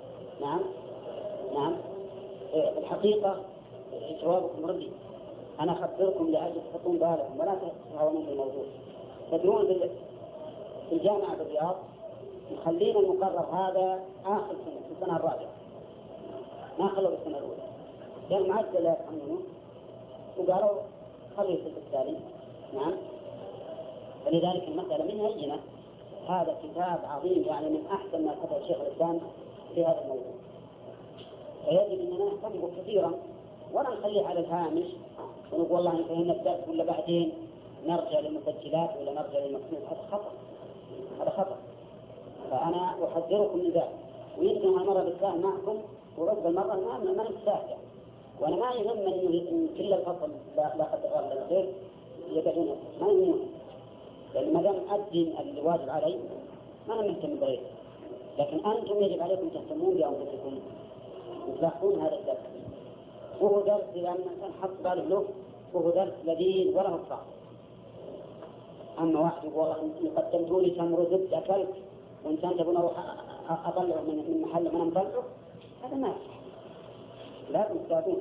نعم الحقيقة جوابكم ردي، أنا أخبركم لأجل تحطون بالكم ولا تتهاونون بالموضوع. تدرون في الجامعة بالرياض مخلين المقرر هذا آخر سنة في السنة الرابعة، ما خلوا بالسنة الأولى لأن معدل لا يفهمونه وقالوا خلوا السنة الثاني. نعم، فلذلك المسألة من هينة. هذا كتاب عظيم يعني من أحسن ما كتب الشيخ الإسلام في هذا الموضوع، فيجب أننا نهتم كثيرا ولا نخليه على الهامش ونقول والله انتهينا الدرس ولا بعدين نرجع للمسجلات ولا نرجع للمكتوب. هذا خطأ. فأنا أحذركم من ذلك، ويمكن مرة بالساهل معكم ورب المرة ما نستاهل، وأنا ما يهمني إن كل الفصل لا قدر الله الخير يقعدون، ما يهمني، لأن ما دام أدي الواجب علي ما أنا مهتم بغيره، لكن أنتم يجب عليكم تهتمون بأنفسكم وتلاحظون هذا الدرس. وهو درس إذا الإنسان حط باله له وهو درس لذيذ ولا مصعب. أما واحد يقول قدمتوا لي تمر زبد أكلت وإنسان تبون أروح أطلعه من محل من أمطلعه، هذا ما لا تستطيعون.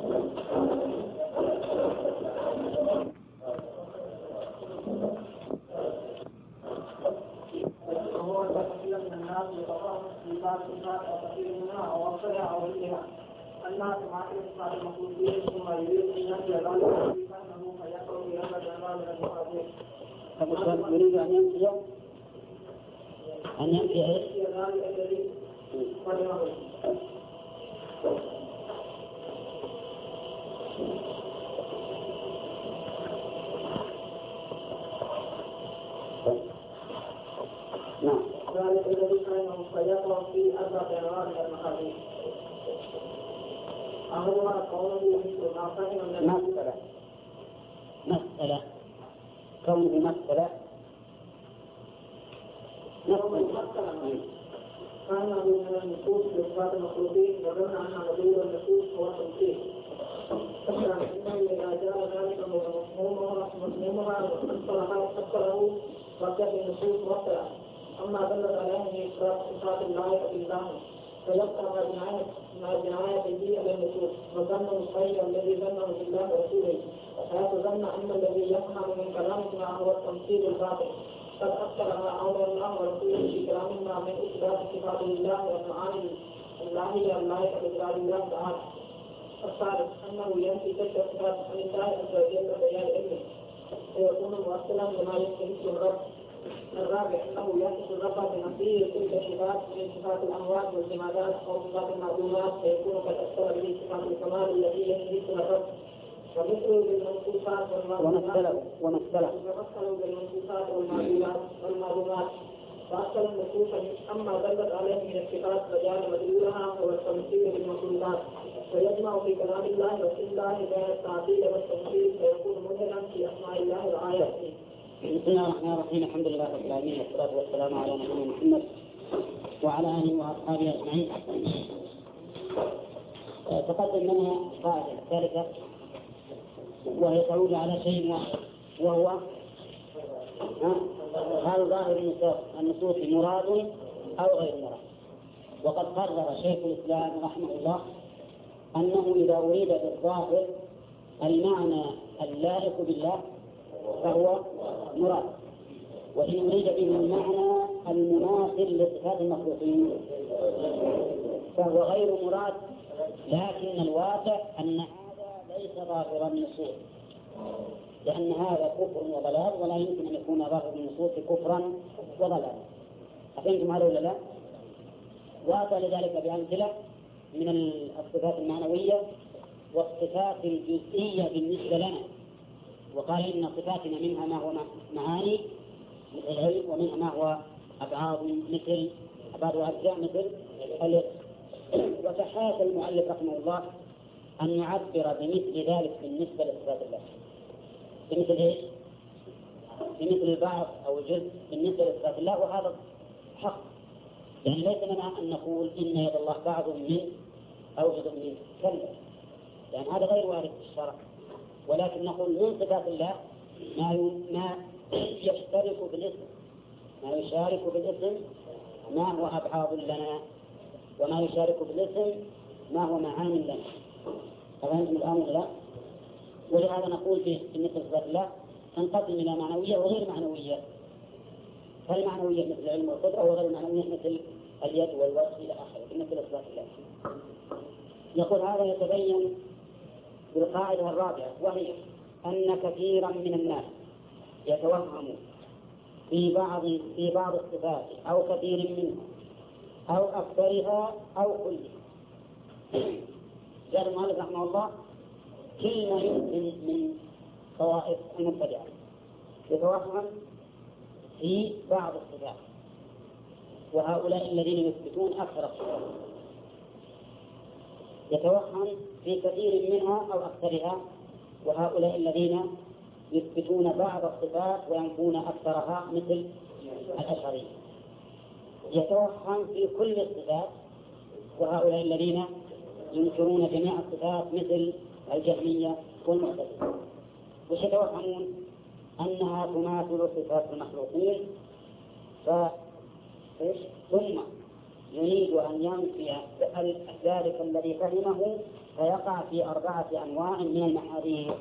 هو تكفير من الناس يتفاهم في بعض الناس وكثير منها أو أكثرها أو غيرها. الناس مع إصلاح المخلوقين ثم يريد أن ينفي ذلك فإنه فيقع في هذا الجمال من المخاطر.
فمسلم يريد أن ينفي
ذلك الذي قدمه. ذلك الذي كان فيقع في أربع أنواع من المخاطر. أمرها قوله مثل ما فهم
مسألة كونه مسألة
كانه من النصوص بإثبات المخلوقين وظن أن مدلول النصوص هو التمثيل. إنه إذا جاء ذلك مفهومها وأكثره وكف النصوص مرسلة. أما دلت عليه من صفات الله بالله فيبقى مع جنايته على النصوص وظنه الخير الذي ظنه بالله ورسوله، حيث ظن أن الذي يفهم من كلامنا هو التمثيل الباطل. قد أكثر ما أولى الله ورسوله في كلامنا من إثبات صفات الله والمعاني اللهية اللائقة بجلال الله تعالى. الثالث أنه ينفي تلك الصفات عن الله عز وجل بيان علمه ويكون مؤصلا لما يمكن اسم الرب. الرابع أنه يصف الرب بنفسه تلك الصفات من صفات الأموات والجمادات أو صفات المعلومات فيكون قد أثر به صفات الكمال التي يثبتها الرب. ومثله بالمنصوصات ومثله بالمنصوصات والمعلومات فأصل النصوص أما دلت عليه من الصفات فجعل مدلولها هو التمثيل بالمنصوصات، ويجمع في كلام الله وفي الله بين التعطيل والتمثيل فيكون مدلا في أسماء الله وآياته.
بسم الله الرحمن الرحيم. الحمد لله رب العالمين والصلاة والسلام على نبينا محمد وعلى آله وأصحابه أجمعين. تقدم منها قاعدة ثالثة وهي تعود على شيء وهو هل ظاهر النصوص مراد أو غير مراد. وقد قرر شيخ الإسلام رحمه الله أنه إذا أريد بالظاهر المعنى اللائق بالله فهو مراد، وإن أريد به المعنى المناصر لصفات المخلوقين فهو غير مراد. لكن الواقع أن هذا ليس ظاهر النصوص، لأن هذا كفر وضلال ولا يمكن أن يكون ظاهر النصوص كفرا وضلالا. أفهمتم هذا ولا لا؟ وأعطى لذلك بأمثلة من الصفات المعنوية والصفات الجزئية بالنسبة لنا، وقال إن صفاتنا منها ما هو معاني مثل العلم ومنها ما هو أبعاد مثل أبعاد وأجزاء مثل الاسم. وتحاكى المؤلف رحمه الله أن يعبر بمثل ذلك بالنسبة لصفات الله. بمثل إيش؟ بمثل البعض أو الجزء بالنسبة لصفات الله، وهذا حق. يعني ليس لنا أن نقول إن يد الله بعض منه أو جزء منه، كلا، يعني هذا غير وارد في الشرع. ولكن نقول من صفات الله ما يشترك بالاسم، ما يشارك بالاسم ما هو أبعاض لنا، وما يشارك بالاسم ما هو معاني لنا. فهمتم الآن ولا لا؟ ولهذا نقول بالنسبة لصفات الله تنقسم إلى معنوية وغير معنوية. فالمعنوية مثل العلم والقدرة، وغير المعنوية مثل اليد والوجه إلى آخره بالنسبة لصفات الله. يقول هذا يتبين بالقاعدة الرابعة، وهي أن كثيرا من الناس يتوهم في بعض الصفات أو كثير منها أو أكثرها أو كلها. قال المؤلف رحمه الله كلمة يمكن من طوائف المبتدعة يتوهم في بعض الصفات، وهؤلاء الذين يثبتون أكثر الصفات يتوهم في كثير منها أو أكثرها، وهؤلاء الذين يثبتون بعض الصفات وينفون أكثرها مثل الأشعرية. يتوهم في كل الصفات، وهؤلاء الذين ينكرون جميع الصفات مثل الجهمية والمعتزلة. وش يتوهمون؟ أنها تماثل صفات المخلوقين، ثم يريد أن ينفي ذلك الذي فهمه فيقع في 4 أنواع من المحاذير.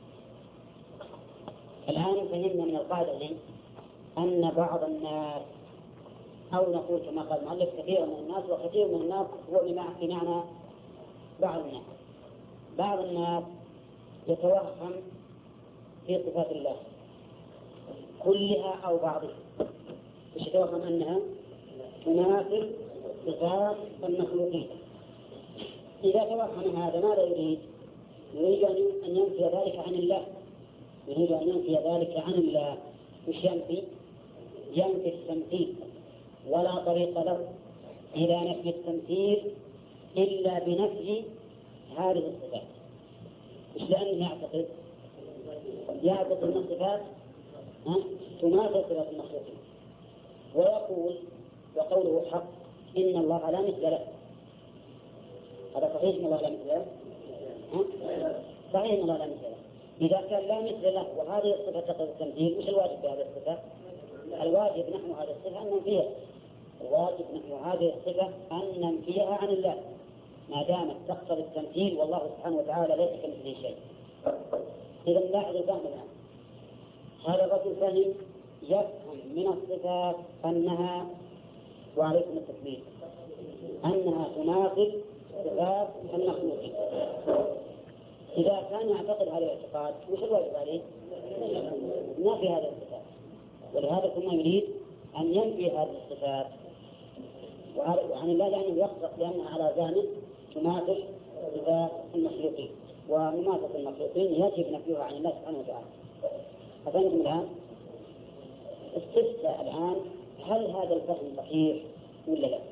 الآن فهمنا من القاعدة أن بعض الناس، أو نقول كما قال المؤلف كثير من الناس، وكثير من الناس هو بمعنى بعض الناس. بعض الناس يتوهم في صفات الله كلها أو بعضها، يتوهم أنها تماثل صفات المخلوقين. إذا توهم هذا ماذا يريد؟ يريد أن ينفي ذلك عن الله. يريد أن ينفي ذلك عن الله. وش ينفي؟ ينفي التمثيل، ولا طريق له إلى نفي التمثيل إلا بنفي هذه الصفات. مش لأنه يعتقد أن الصفات تماثل صفات المخلوقين، ويقول وقوله حق إن الله لا مثل له. هذا صحيح إن الله لا مثل له؟ صحيح إن الله لا مثل له. إذا كان لا مثل له وهذه الصفة تقتضي التمثيل، وش الواجب بهذه الصفة؟ الواجب نحن هذه الصفة أن ننفيها. الواجب نحن هذه الصفة أن ننفيها عن الله ما دامت تقتضي التمثيل، والله سبحانه وتعالى ليس كمثله شيء. إذا لاحظ الفهم الآن. هذا الرجل فهم يفهم من الصفات أنها، وعليكم التسليم، أنها تناقض صفات المخلوقين. إذا كان يعتقد هذا الاعتقاد وش الواجب عليه؟ نفي هذه الصفات. ولهذا ثم يريد أن ينفي هذه الصفات وعن الله، لأنه يقصد لأنها على جانب تماثل صفات المخلوقين، ومماثلة المخلوقين يجب نفيها عن الله سبحانه وتعالى. أفهمتم الآن؟ استفسر الآن هل هذا الفهم صحيح ولا لا؟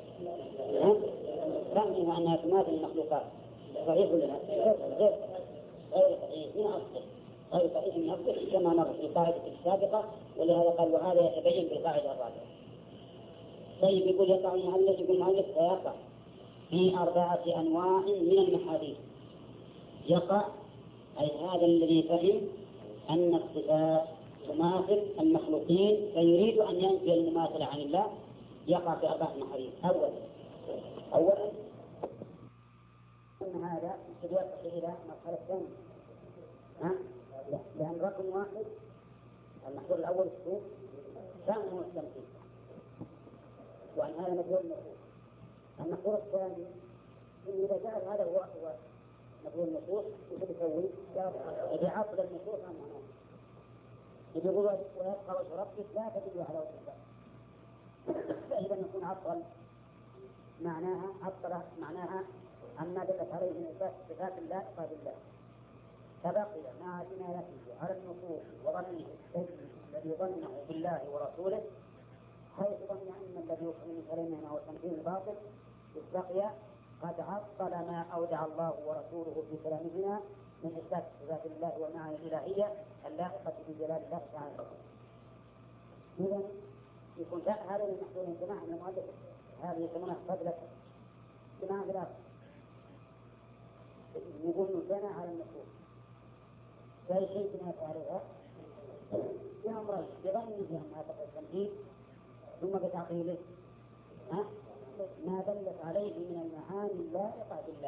فهمه أنها تماثل المخلوقات صحيح ولا لا؟ غير صحيح من أصله، غير صحيح من أصله كما مر في القاعدة السابقة. ولهذا قال وهذا يتبين بالقاعدة الرابعة. طيب يقول يقع المؤلف، يقول المؤلف فيقع في 4 أنواع من المحاذير. يقع أي هذا الذي فهم أن الصفات تماثل المخلوقين فيريد أن ينفي المماثلة عن الله، يقع في 4 محاذير. أولا أن هذا يصل إلى مرحلة ثانية، لأن رقم 1 المحظور الأول الشروط فهمه التمثيل، وأن هذا مجهول النصوص. المحظور الثاني إن إذا جاء هذا هو مجهول النصوص وش يسوي؟ يعطل النصوص عن معناه. يقول ويبقى وجه ربك لا تدل على وجه الله. فإذا يكون عطل معناها عما دلت عليه من إثبات صفات الله إفراد الله، فبقي مع جنايته على النصوص وظنه السيء الذي ظنه بالله ورسوله، حيث ظن أن الذي يؤمن كلامه هو تمثيل الباطل، بقي قد عطل ما أودع الله ورسوله في كلامنا من إثبات صفات الله والمعاني الإلهية اللائقة بجلال الله تعالى. إذا يكون هذا المحظور جماعة من المؤلف هذه يسمونها فضلة جماعة بالآخر يقول بنى على النصوص فأي شيء بناء عليها في أمرين بظن فيها ما التمثيل ثم بتعقيله ما دلت عليه من المعاني اللائقة بالله.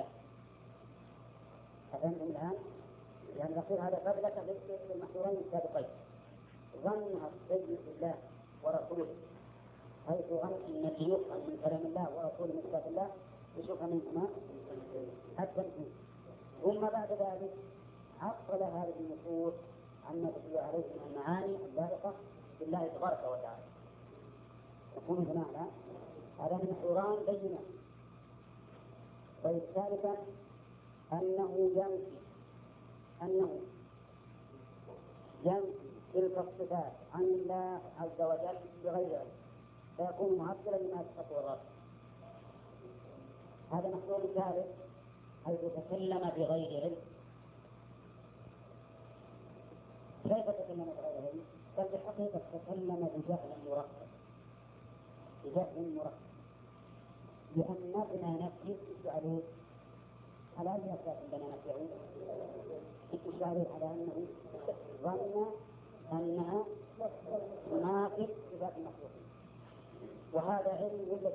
أفهمتم الآن؟ يعني نقول هذا فضلة للمحظورين السابقين ظنها السيء بالله ورسوله حيث ظن أن الذي يفهم من كلام الله ورسوله من صفات الله يشوفها منهما التمثيل. ثم بعد ذلك عطل هذه النصوص عما تدل عليه من المعاني اللائقة بالله تبارك وتعالى. يكون بناء هذا من حوران بينة. طيب ثالثا أنه ينفي تلك الصفات عن الله عز وجل بغير علم فيكون معطلا لما يتقوى الرب. هذا محظور ثالث حيث تكلم بغير علم. كيف تكلم بغير علم؟ بل بالحقيقة تكلم بجهل مركب لأن مبنى نفسه عليه على أي أساس بنى نفسه؟ عليه على أنه ظن أنها مناقض صفات المخلوقين. وهذا علم ولا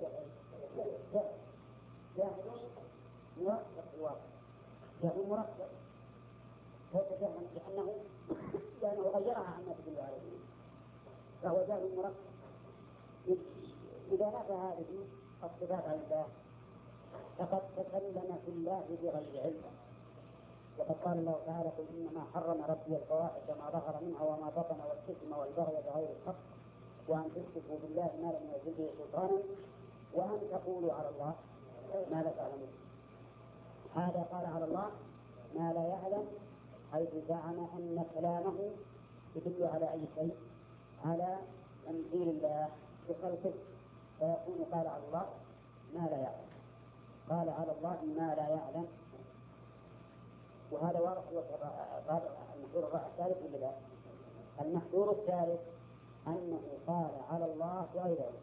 جهل مركب في الواقع جهل مركب ويتجهم لأنه غيرها عما تدل عليه فهو جهل مركب. إذا نفى هذه الصفات عن الله فقد تكلم في الله بغير علم. وقد قال الله تعالى قل إنما حرم ربي الفواحش ما ظهر منها وما بطن والإثم والبغي بغير الحق وأن تشركوا بالله ما لم ينزل به سلطانا وأن تقولوا على الله ما لا تعلمون. هذا قال على الله ما لا يعلم حيث زعم أن كلامه يدل على أي شيء على تمثيل الله بخلقه فيكون قال على الله ما لا يعلم. قال على الله ما لا يعلم. وهذا واضح. المحظور الثالث ولا لا؟ المحظور الثالث أنه قال على الله غير علم.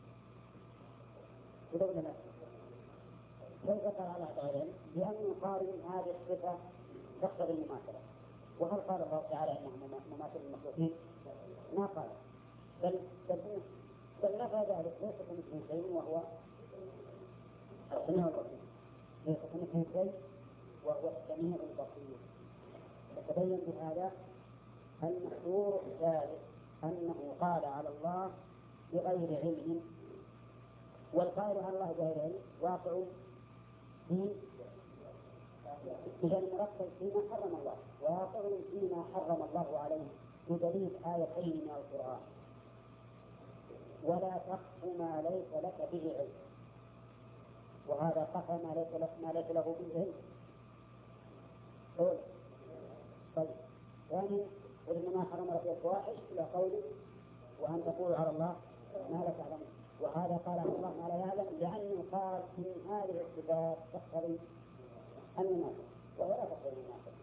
كذا ولا لا؟ كيف قال على الله غير علم؟ لأنه قال هذه الصفة تقتضي المماثلة. وهل قال الله تعالى إنه مماثل للمخلوقين؟ ما قال. بل نفى ذلك ليس كمثله شيء وهو السميع البصير. ليس كمثله شيء وهو السميع البصير. فتبين بهذا المحظور الثالث أنه قال على الله بغير علم. والقائل على الله بغير علم واقع في بجانب مركز فيما حرم الله واقع فيما حرم الله عليه بدليل آيتين من القرآن ولا تقف ما ليس لك به علم. وهذا قف ما ليس له به علم. طيب ثاني وإنما حرم ربي الفواحش إلى قوله وأن تقولوا على الله ما لا تعلمون. وهذا قال على الله ما لا يعلم لأنه قال من هذه الصفات تقتضي المناسبة وهو لا تقتضي المناسبة.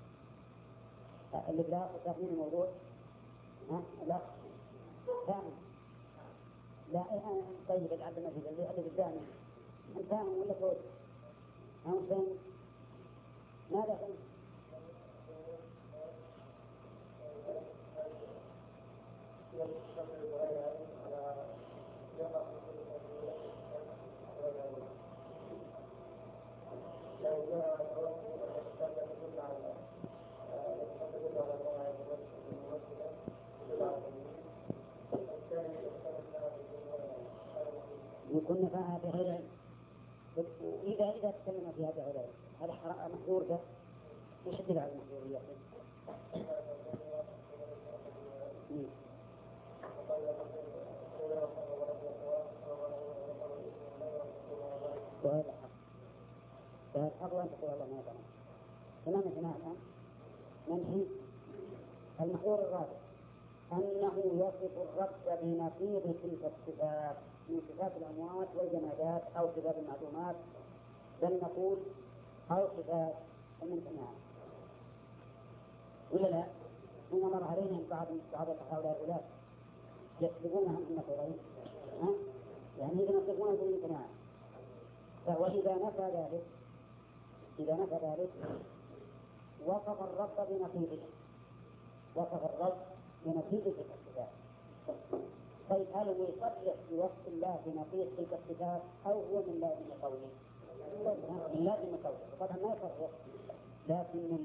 اللي بلا تفهمين الموضوع لا ثاني لا طيب العبد المجيد اللي أدب الثاني أنت فاهم ولا فوق هم فين ماذا فين يكون نفاها بغير علم. إذا تكلم فيها بغير علم هذا محظور ده وش يدل على المحظورية؟ وهذا حق. فهذا حق وأن تقول الله ما تعلم. تمام الآن ننهي المحظور الرابع أنه يصف الرب بنقيض تلك الصفات من صفات الأموات والجمادات أو صفات المعلومات بل نقول أو صفات الممتنعة ولا لا؟ ثم مر عليهم بعض هؤلاء الأولاد يكتبون عن النقيضين يعني إذا يكتبون بالممتنعة. وإذا نفى ذلك وصف الرب بنقيضه الصفات. طيب هل هو يصرح بوصف الله بنقيض تلك الصفات أو هو من لازم قوله؟ من لازم قوله طبعا ما يصرح، لكن من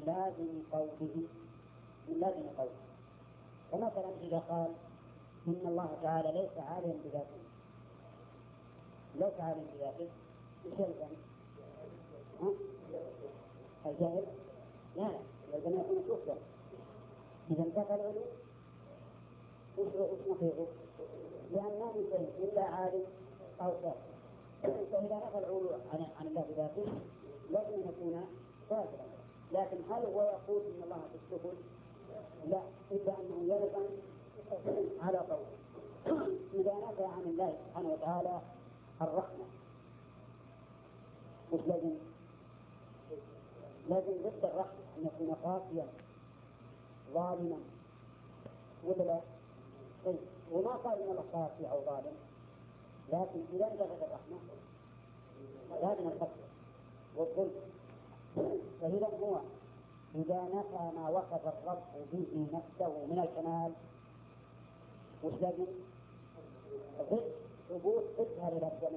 لازم قوله. فمثلا إذا قال إن الله تعالى ليس عاليا بذاته إيش يلزم؟ الجاهل؟ لا يلزم يكون كفرا. إذا انتفى العلو وش نقيضه؟ لأن ما من شيء إلا عالم أو كافر. فإذا نفى العلو عن الله بذاته لازم يكون كافرا. لكن هل هو يقول إن الله في السفل؟ لا، إلا أنه يلزم على قوله. إذا نفى عن الله سبحانه وتعالى الرحمة مش لازم ضد الرحمة أن يكون قاسيا ظالما ولا لا؟ طيب وما قال إن الله قاسي أو ظالم، لكن إذا انتفت الرحمة لازم القسوة والظلم. فإذا هو إذا نفى ما وصف الرب به نفسه من الكمال وش لازم؟ ضد ثبوت ضد هذه الأشياء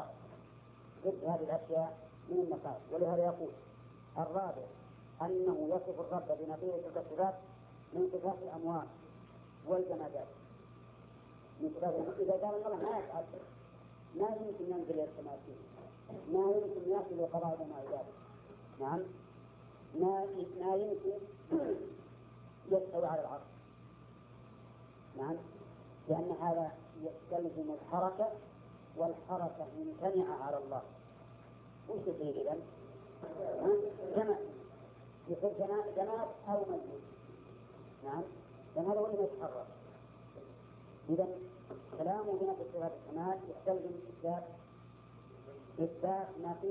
من النقائص. ولهذا يقول الرابع أنه يصف الرب بنظير تلك الصفات من صفات الأموال والجمادات. إذا قال الله ما يفعل ما يمكن ينزل إلى السماء، ما يمكن يصل لقضاء وما ذلك. نعم، ما يمكن يستوي على العرش. نعم، لأن هذا يستلزم الحركة، والحركة ممتنعة على الله. وش يصير إذن؟ يصير جماد أو مجنون. نعم، لأن هذا هو اللي يتحرك. إذن كلامه بنفس صفات الكمال يستلزم إثبات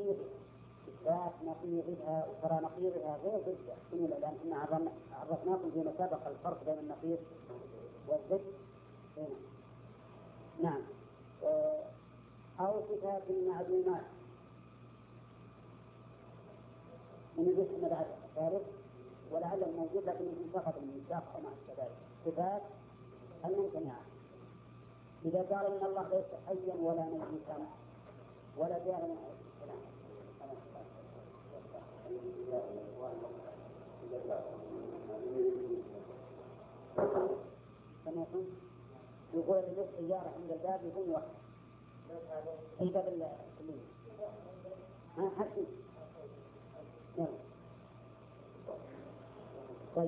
نقيضها، وترى نقيضها غير ضد، لأن عرفناكم فيما سبق الفرق بين النقيض والضد. نعم، أو صفات المعلومات من الجسم بعد الثالث ولعل الموجود لكن يكون فقط من الساق أو مع الكذلك صفات الممتنعة. إذا قال إن الله ليس حيا ولا ميتا ولا جاهلا يقول اللي السيارة عند الباب يكون واحد أي باب الكلية حسن. طيب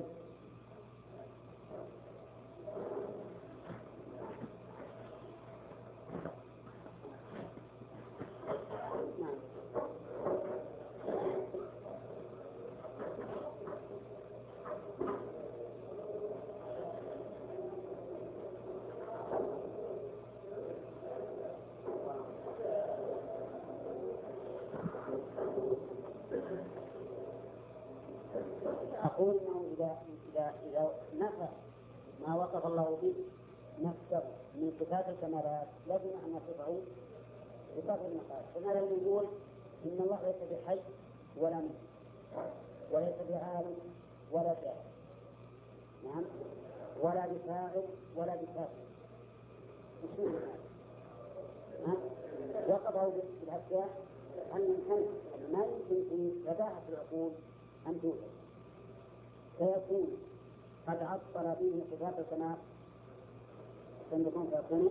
أقول إنه إذا نفى ما وصف الله به نفسه من صفات الكمالات لازم أن نصفه بصفات المقال. فماذا نقول إن الله ليس بحي ولا ميت وليس بعالم ولا شاهد، نعم، ولا بفاعل ولا بكافر. وشو هذا؟ وصفه بالأشياء الممتنعة ما يمكن في بداهة العقول أن توجد، فيكون قد عطل به صفات الكمال. فيكون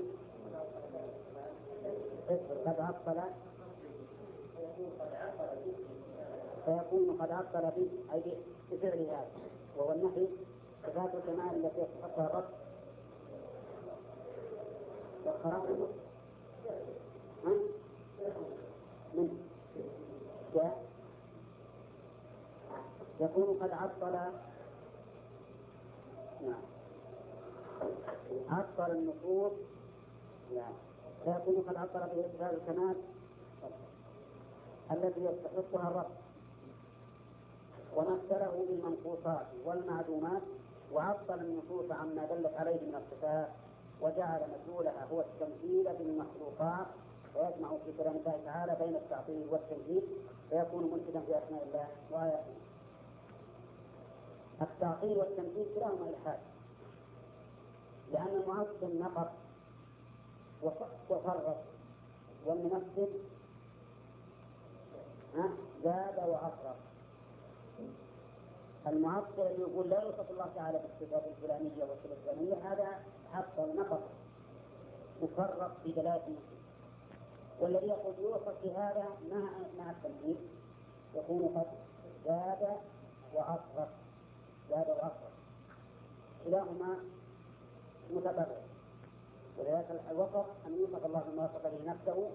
قد عطل به أي بفعل هذا، وهو النحي صفات الكمال التي يستحقها الرب والخراج من يكون قد عطل النصوص. فيكون قد عطل به صفات الكمال التي يستحقها الرب، ومثله بالمنقوصات والمعدومات، وعطل النصوص عما دلت عليه من الصفات، وجعل مدلولها هو التمثيل بالمخلوقات، ويجمع في كلام الله تعالى بين التعطيل والتمثيل، فيكون ملحدا في اسماء الله واياته. التعطيل والتمثيل كلاهما الحاد، لان المعطل نقص وفرق، والممثل زاد وأفرق. المعطل يقول لا يوصف الله تعالى بالصفات الفلانية والصفة الفلانية، هذا عطل نقص وفرق في دلالة النصوص. والذي يقول يوصف بهذا مع التمثيل يكون قد زاد وأفرق، كلاهما متبرر. ولذلك الوصف أن يوصف الله بما وصف به نفسه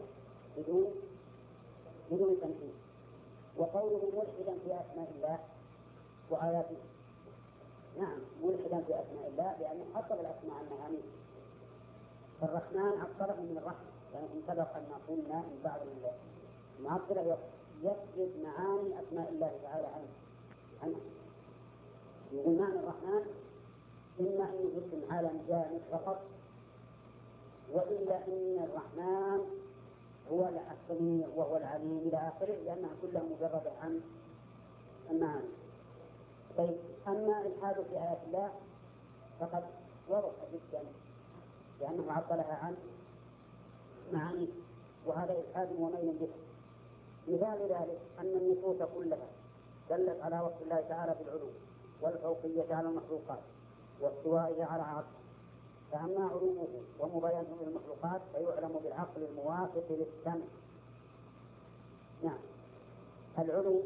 بدون تمثيل. وقوله ملحدا في أسماء الله وآياته، نعم ملحدا في أسماء الله لأنه حصل الأسماء عن معانيه. فالرحمن عطله من الرحمة، يعني سبق أن قلنا من بعض المعطلة يفقد معاني أسماء الله تعالى عنه. يقول معنى الرحمن إما أن يجد عالم جامد فقط، وإلا أن الرحمن هو السميع وهو العليم إلى آخره، لأنها كلها مجرد عن المعاني. طيب أما الحاد في آيات الله فقد وضح جدا، لأنه عطلها عن معاني، وهذا إلحاد وميل به. مثال ذلك أن النصوص كلها دلت على وصف الله تعالى بالعلو والفوقية على المخلوقات واستوائه على عرشه، فأما علومه ومباينته للمخلوقات فيعلم بالعقل الموافق للسمع. نعم العلو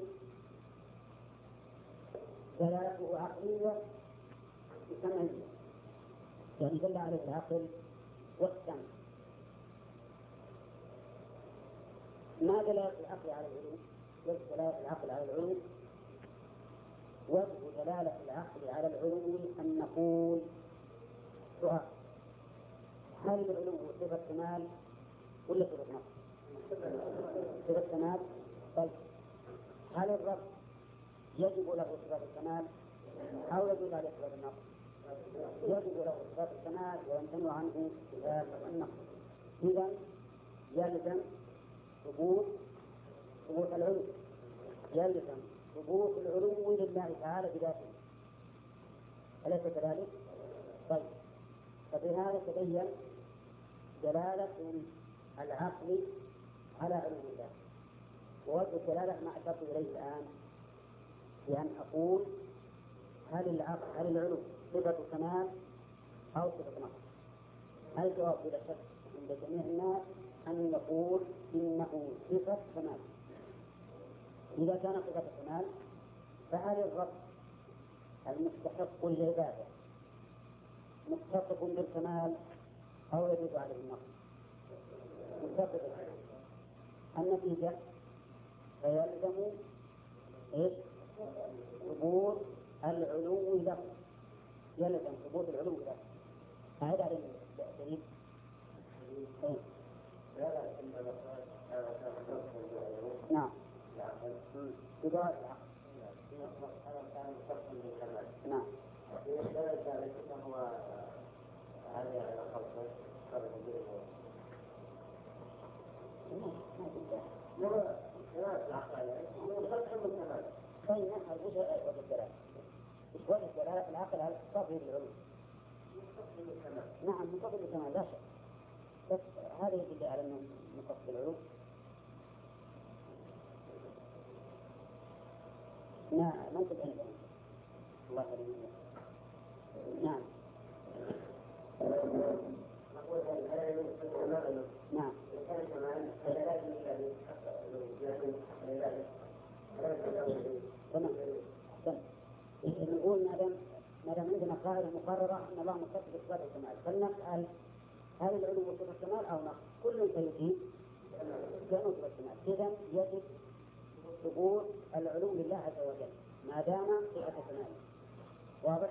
دلالته عقلية سمعية، يعني دل عليه العقل والسمع. ما دلالة العقل على العلو؟ وجه دلالة العقل على العلو، وجه دلالة العقل على العلو أن نقول سؤال: هل العلو صفة كمال ولا صفة نقص؟ صفة كمال. طيب هل الرب يجب له صفة الكمال أو يجب عليه صفة النقص؟ يجب له صفة الكمال ويمتنع عنه صفات النقص. إذا يلزم ثبوت العلو، يلزم ثبوت العلو لله تعالى بذاته، أليس كذلك؟ طيب فبهذا تبين دلالة العقل على علو الله. ووجه الدلالة ما أشرت إليه الآن، بأن أقول هل العلو صفة كمال أو صفة نقص؟ الجواب بلا شك عند جميع الناس أن نقول إنه صفة كمال. إذا كان صفة كمال فهل الرب المستحق للعبادة متصف بالكمال أو يجوز عليه النقص؟ متصف. النتيجة فيلزم ثبوت العلو له، يلزم ثبوت العلو له. أعد عليه الدليل. نعم بداية العقل. نعم وجه دلالة العقل على الاتصاف بالعلو. نعم متصل بالكمال لا شك، بس هذا يدل على أنه متصل بالعلو. نعم منطق عندنا الله يرحمه. نعم نعم تمام. نقول ما دام عندنا قاعدة مقررة أن الله متصف بصفات الكمال، فلنسأل هل العلو صفة الكمال أو نقص؟ كل سيجيب بأنه صفة الكمال. إذن يجب ثبوت العلو لله عز وجل ما دام صفة الكمال. واضح؟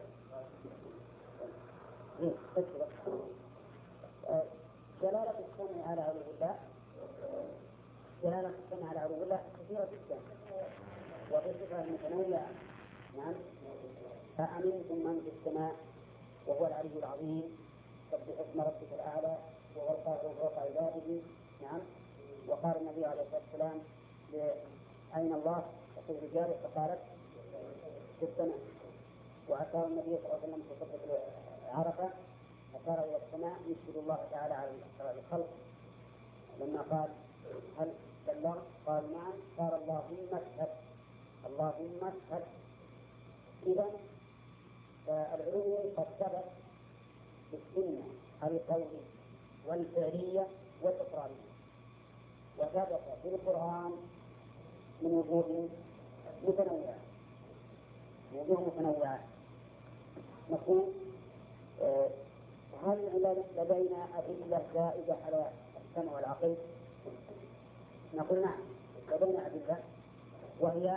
دلالة السمع على علو الله، دلالة السمع على علو الله كثيرة جدا وبصفة متنوعة. نعم. فأمنتم من في السماء وهو العلي العظيم سبح اسم ربك الأعلى وهو القاهر فوق عباده. نعم. وقال النبي عليه الصلاة والسلام أين الله؟ فقلت رجال فقالت في السماء. وأشار النبي صلى الله عليه وسلم في خطبة عرفة أشار إلى السماء يشهد الله تعالى على الخلق لما قال هل بلغ؟ قال نعم. قال اللهم اشهد اللهم اشهد. إذا العلو قد ثبت بالسنة القولية والفعلية والإقرارية وثبت في القرآن من وجوه متنوعة. نقول هل لدينا أدلة زائدة على السمع والعقل؟ نقول نعم لدينا أدلة وهي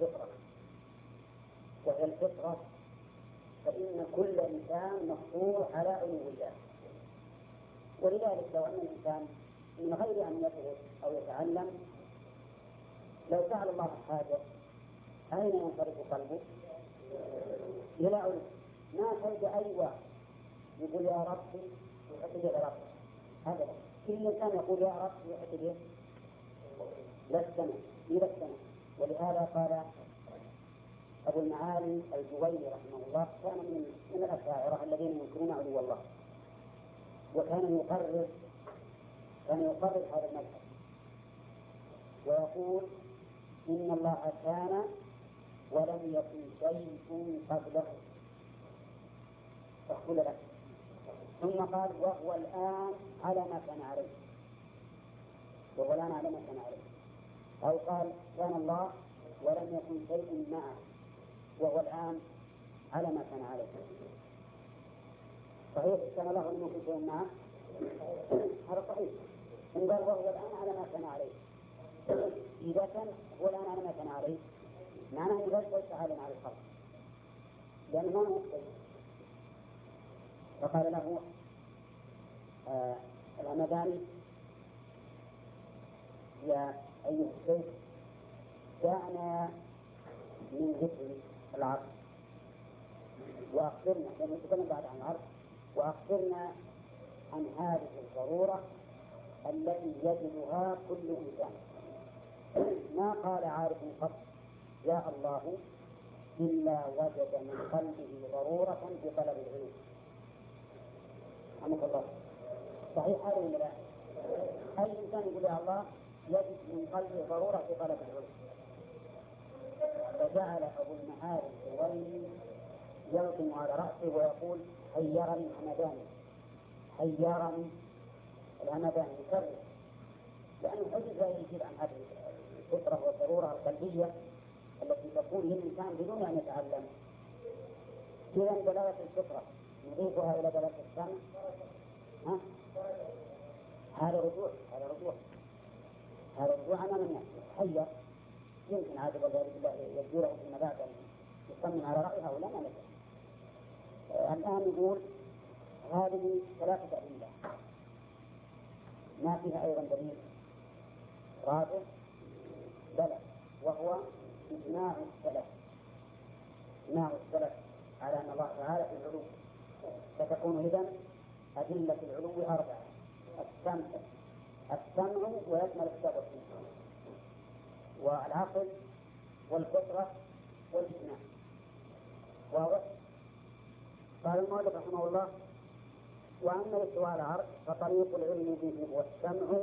الفطرة فإن كل إنسان مفطور على علو الله. ولذلك لو أن الإنسان من غير أن يدرس أو يتعلم لو سأل الله حاجة أين ينصرف قلبه؟ إلى علو. ما تلقى أي واحد يقول يا ربي ويحط يده على ربه هذا. كل إنسان يقول يا ربي ويحط يده إلى السماء. ولهذا قال أبو المعالي الجويني رحمه الله كان من الأشاعرة الذين ينكرون علو الله وكان يقرر هذا المذهب ويقول إن الله كان ولم يكن شيء قبله. أقول لك ثم قال وهو الآن على ما كان عليه أو قال كان الله ولم يكن شيء معه وهو الآن على ما كان عليه. صحيح كان الله ولم يكن شيء معه هذا صحيح. إن قال وهو الآن على ما كان عليه إذا كان هو الآن على ما كان عليه معناه أنه ليس عالم على الخلق لأنه ما هو مختلف. فقال له الهمداني يا أيها الشيخ دعنا من ذكر العرش وأخبرنا لأنه نتكلم بعد عن العرش وأخبرنا عن هذه الضرورة التي يجدها كل إنسان. ما قال عارف قط يا الله إلا وجد من قلبه ضرورة في طلب العلم. رحمك الله. صحيح هذا ولا لا؟ أي إنسان يقول يا الله يجد من قلبه ضرورة في طلب العلم. فجعل أبو المعالي الجويني يلطم على رأسه ويقول حيرني الهمداني يكرر لأنه حجز لا يجيب عن هذه الفطرة والضرورة القلبية التي تكون للإنسان بدون أن يتعلم. إذا دلالة الفطرة نضيفها إلى دلالة السمع هذا رجوع أمام الناس حير يمكن عاد ذلك يجبره فيما بعد أن يصمم على رأيها ولا ما نفع. الآن يقول هذه ثلاثة أدلة ما فيها أيضا دليل رابع بلى وهو إجماع السلف على أن الله تعالى في العلو. فتكون إذن أدلة العلو 4 السمع ويشمل الكتاب والسنة والعقل والفطرة والإجماع. واضح؟ قال المؤلف رحمه الله وأما الاستواء على العرش فطريق العلم به هو السمع.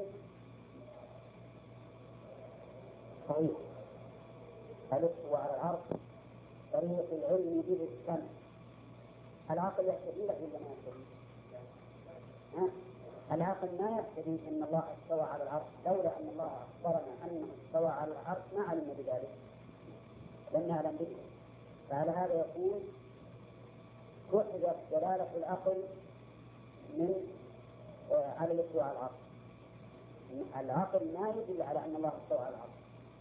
صحيح الاستواء على العرش طريق العلم به السمع. العقل يحتدي له ولا ما يحتدي؟ العقل ما يحتدي أن الله استوى على العرش لولا أن الله أخبرنا أنه استوى على العرش ما علمنا بذلك لم نعلم به. فعلى هذا يقول تحدث دلالة العقل من على الاستواء على العرش. العقل ما يدل على أن الله استوى على العرش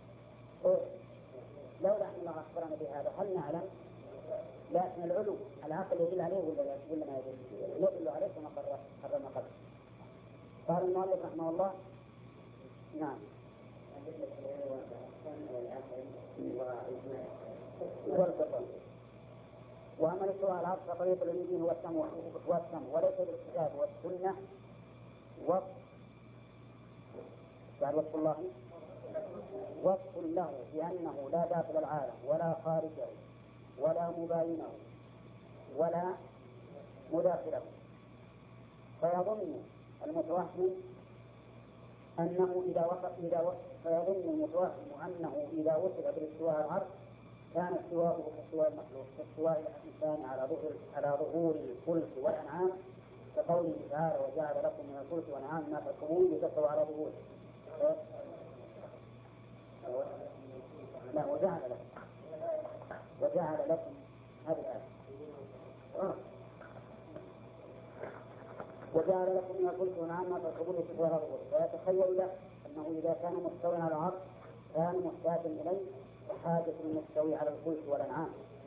لولا أن الله أخبرنا بهذا هل نعلم؟ لكن العلو العقل يدل عليه ولا ما يدل عليه كما قررنا قبل. قال المؤلف رحمه الله نعم والبطن. وأما الاستواء على العرش فطريق العلميين هو السمع وليس بالكتاب والسنة وصف الله وصف له بأنه لا داخل العالم ولا خارجه ولا مباينه ولا مداخله. فيظن المتوهم أنه إذا وصف بالاستواء على العرش كان استواءه كاستواء المخلوق كاستواء الإنسان على ظهور الفلك والأنعام كقوله تعالى وجعل لكم من الفلك والأنعام ما تركبون لتستووا على ظهوره. لا وجعل لكم هذه الآية وجعل لكم من الفلك والأنعام ما تركبون لتستووا على ظهوره. فيتخيل له أنه إذا كان مستوى على العرش كان محتاجا إليه وحاجة المستوي على الفلك والأنعام.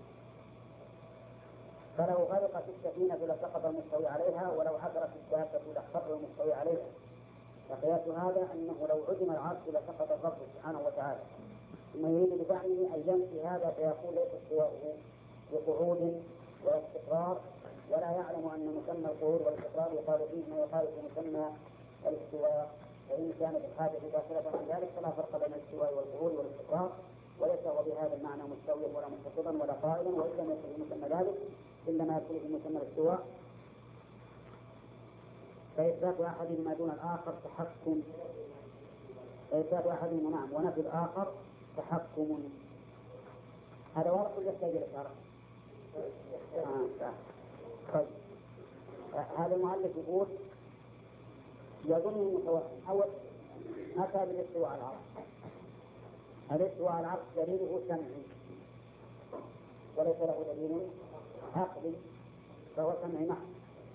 فلو غرقت السفينة لسقط المستوي عليها ولو عثرت الدابة لخر المستوي عليها. فقياس هذا أنه لو عدم العرش لسقط الرب سبحانه وتعالى. ثم يريد بزعمه أن ينفي هذا فيقول ليس استواؤه بقعود واستقرار ولا يعلم أن مسمى القعود والاستقرار يقال فيه ما يقال في مسمى الاستواء. فإن كانت الحاجة داخلة عن ذلك فلا فرق بين الاستواء والقعود والاستقرار وليس هو بهذا المعنى مستويا ولا مستقرا ولا قائلا وإن لم يكن في مسمى ذلك إلا ما يكون في مسمى الاستواء. فإثبات أحدهما دون الآخر تحكم فإثبات أحدهما نعم ونفي الآخر تحكم. هذا واضح ولا يحتاج إلى شرح؟ طيب هذا المؤلف يقول يظن المتوهم أول أتى بالاستواء على العرش. الاستواء على العرش دليله سمعي وليس له دليل عقلي فهو سمعي محض.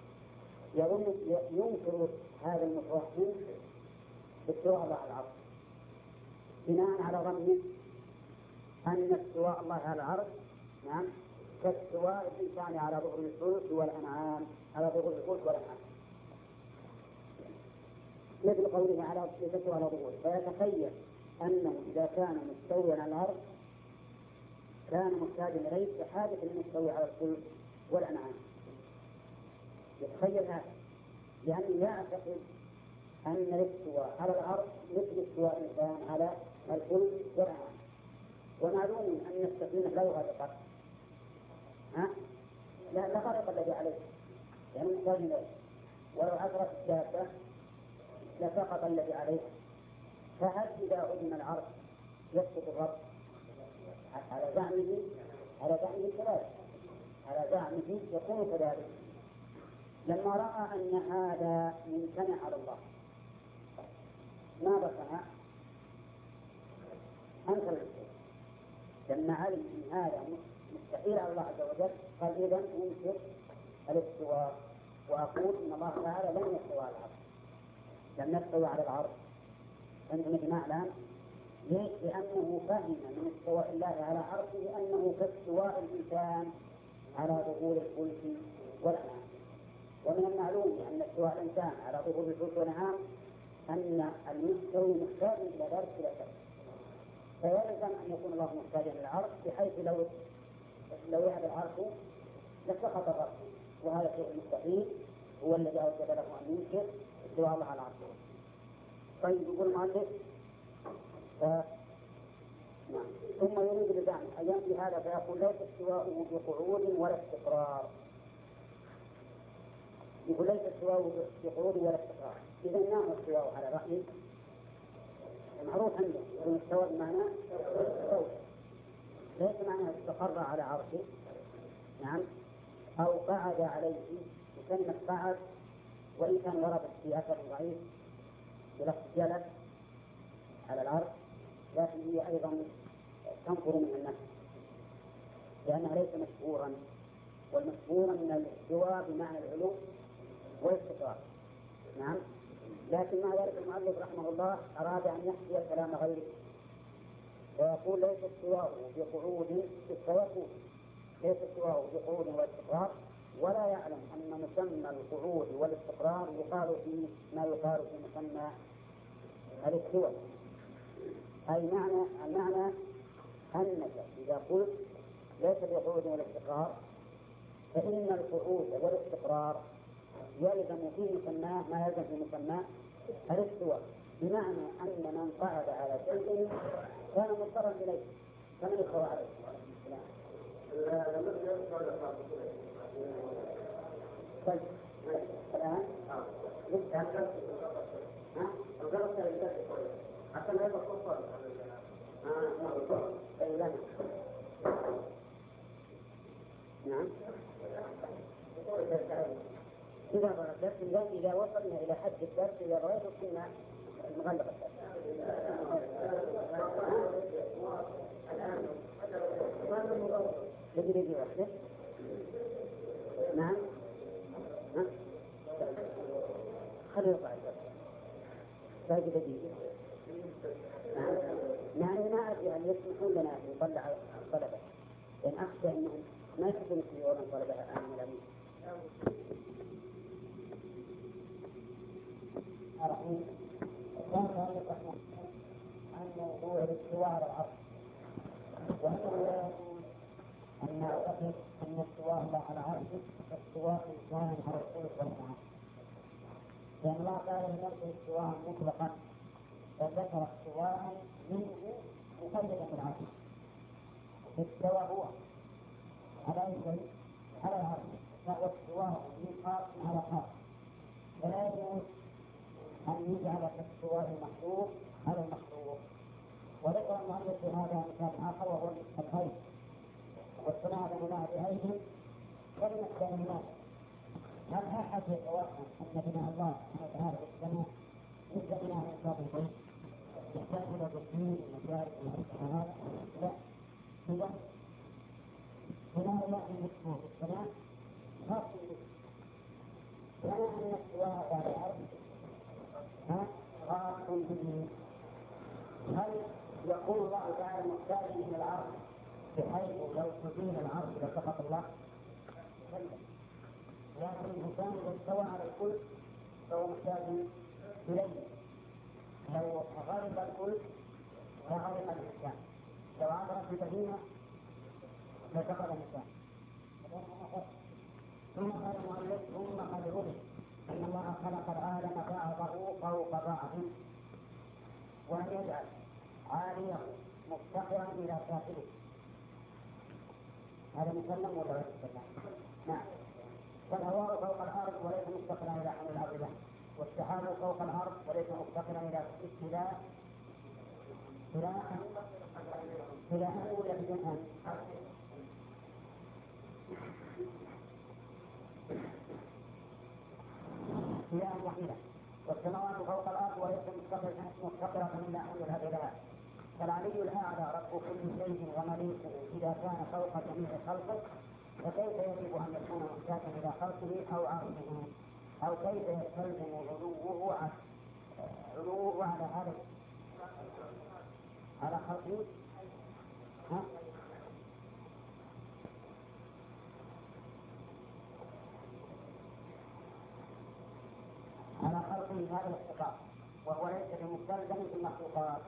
ينكر هذا المتوهم باستواء الله على العرش بناء على ظنه أن استواء الله على العرش نعم كاستواء الإنسان على ظهر الفلك والأنعام مثل قوله على صفته على ظهوره. فيتخيل أنه إذا كان مستويا على الأرض كان محتاجا إليه بحاجة المستوي على الفلك والأنعام. يتخيل هذا لأنه يعتقد أن الاستواء على الأرض مثل استواء الإنسان على الفلك والأنعام. ومعلوم أن السفينة لا يغرق لا غرق الذي عليه يعني محتاج إليه ولو عثرت الدابة لسقط الذي عليه. فهل إذا عدم العرش يسقط الرب؟ على زعمه كذلك على زعمه يكون كذلك. لما رأى أن هذا ممتنع على الله ماذا صنع؟ أنكر الاستواء. لما علم أن هذا مستحيل على الله عز وجل قال إذا أنكر الاستواء وأقول إن الله تعالى لم يستوى على العرش لم يستوى على العرش. عندنا إجماع الآن ليش؟ لأنه فهم من استواء الله على عرشه أنه كاستواء الإنسان على ظهور الفلك والأنعام. ومن المعلوم أن استواء الإنسان على ظهور الفلك والأنعام أن المستوي محتاج إلى ذلك بلا شك. فيلزم أن يكون الله محتاجا إلى العرش بحيث لو يهب العرش لسقط الرب وهذا شيء مستحيل هو الذي أوجب له أن ينكر استواء الله على عرشه. طيب يقول المؤلف نعم. ثم يريد بزعمه أن ينفي هذا فيقول ليس استواؤه بقعود ولا استقرار. يقول ليس استواؤه بقعود ولا استقرار. إذا نعم استواؤه على رأيه معروف عنده يقول استوى بمعنى ليس معنى استقر على عرشه نعم أو قعد عليه. وكلمة قعد وإن كان وردت في أثر ضعيف بلفظ جلس على العرش لكن هي أيضا تنفر من النفس لأنها ليس مشهورا. والمشهور من الاستواء بمعنى العلو والاستقرار نعم. لكن مع ذلك المؤلف رحمه الله أراد أن يحكي كلام غيره ويقول ليس استواؤه بقعود ليس استواؤه بقعود والاستقرار ولا يعلم أن مسمى القعود والاستقرار يقال فيه ما يقال في مسمى الاستواء. أي معنى أنك إذا قلت ليس بقعود ولا استقرار فإن القعود والاستقرار يلزم في مسماه ما يلزم في مسماه الاستواء، بمعنى أن من قعد على شيء كان مضطرا إليه فمن استوى عليه. طيب الآن حتى لا يبقى صفر. نعم. إذا وصلنا إلى حد الدرس إذا رأيت كنا المغلقة تدريبي واحدة. نعم. خلي يقع الدرس باقي دقيقة. نعم. ما أدري أن يسمحون لنا أن نطلع الطلبة لأن أخشى أنهم ما يحبون يسمعون الطلبة الآن من الأمين. الرحيم. كان مؤلف رحمه الله عن موضوع الاستواء على العرش، وأنه لا يقول أن أعتقد أن استواء الله على عرشه استواء إنسان على الخلق والمعاد، لأن الله قال لنفسه استواء مطلقا فذكر استواء منه مقيدا بالعرش. استوى هو على أي شيء؟ على العرش، فهو استواء من خاص على خاص، فلا يجوز أن يجعل كاستواء المخلوق على المخلوق. وذكر المؤلف في هذا مثال آخر وهو الهيئ، والصناعة بناء بهيئ كلمة كلمات. هل أحد يتوهم أن بناء الله سبحانه وتعالى بالسماء مثل بناء الكافرين يحتاج إلى تسليم المشارك والسماوات؟ لا. إذا بناء الله المسموع في السماء خاص به، كما أن استواء على الأرض خاص به. هل يقول الله تعالى محتاجا إلى العرش بحيث لو تزيل العرش لسقط الله؟ لكن الإنسان إذا استوى على الكل فهو محتاج إليه. لو غلب الكل لغلب الإنسان، لو عبرت البهيمة لسقط الإنسان. ثم قال المؤلف ثم قد علم أن الله خلق العالم بعضه فوق بعض ولم يجعل عاليه مفتقرا إلى سافله. هذا مسلم ولا غير مسلم؟ نعم. فالهواء فوق الأرض وليس مفتقرا إلى حمل الأرض له، والسحاب فوق الأرض وليس مفتقرا إلى استيلاء إلى أن ولا بدون إلى أن وحيدة. والسماوات فوق الأرض وليس مفتقرة إلا أن يذهب إليها. فالعلي الأعلى رب كل شيء ومليكه إذا كان فوق جميع خلقه، فكيف يجب أن يكون محتاجا إلى خلقه أو عرشه؟ أو كيف يستلزم علوه على هذا على خلقه؟ على خلقه هذا الاستقرار، وهو ليس بمستلزم في المخلوقات.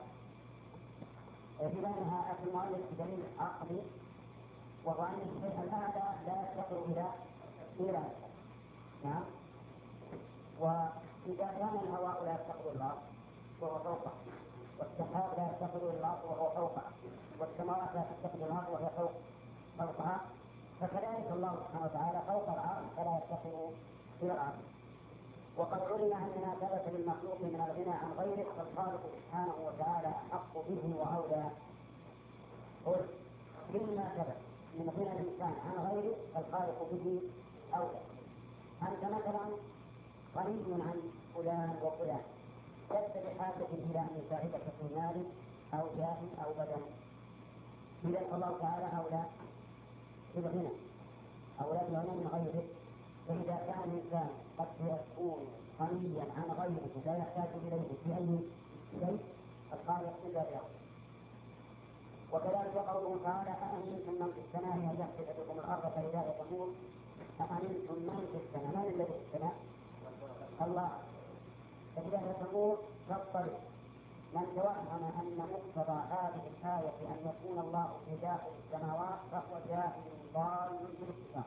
بينها أخي المؤلف بدليل عقلي، وهو أن الشيء الأعلى لا يفتقر إلى نعم. وإذا كان الهواء لا يفتقر الله وهو فوقه، والسحاب لا يفتقر إلى الأرض وهو فوقه، والسماوات لا تفتقر الأرض وهي فوقها، فكذلك الله سبحانه وتعالى فوق العرش فلا يفتقر إلى الأرض. وقد علم أننا ثبت للمخلوق من الغنى عن غيره، فالخالق سبحانه وتعالى أحق به وأولى. قل مما ثبت من غنى الإنسان عن غيره فالخالق به أولى. أنت مثلا غني عن فلان وفلان، لست بحاجة إلى أن يساعدك في مال أو جاه أو بدن، إذا الله تعالى أولى بالغنى أولى بالغنى من غيره. فإذا كان الإنسان قد يكون غنيا عن غيره لا يحتاج إليه في أي شيء، الخالق إلا له. وكذلك قوله تعالى أأمنتم من في السماء أن يخسف بكم الأرض فإذا هي تمور. أأمنتم من في السماء، من الذي في السماء؟ الله. فإذا هي تمور تضطرب من توهم أن مقتضى هذه الآية أن يكون الله في داخل السماوات فهو جاهل ضال بالاتفاق.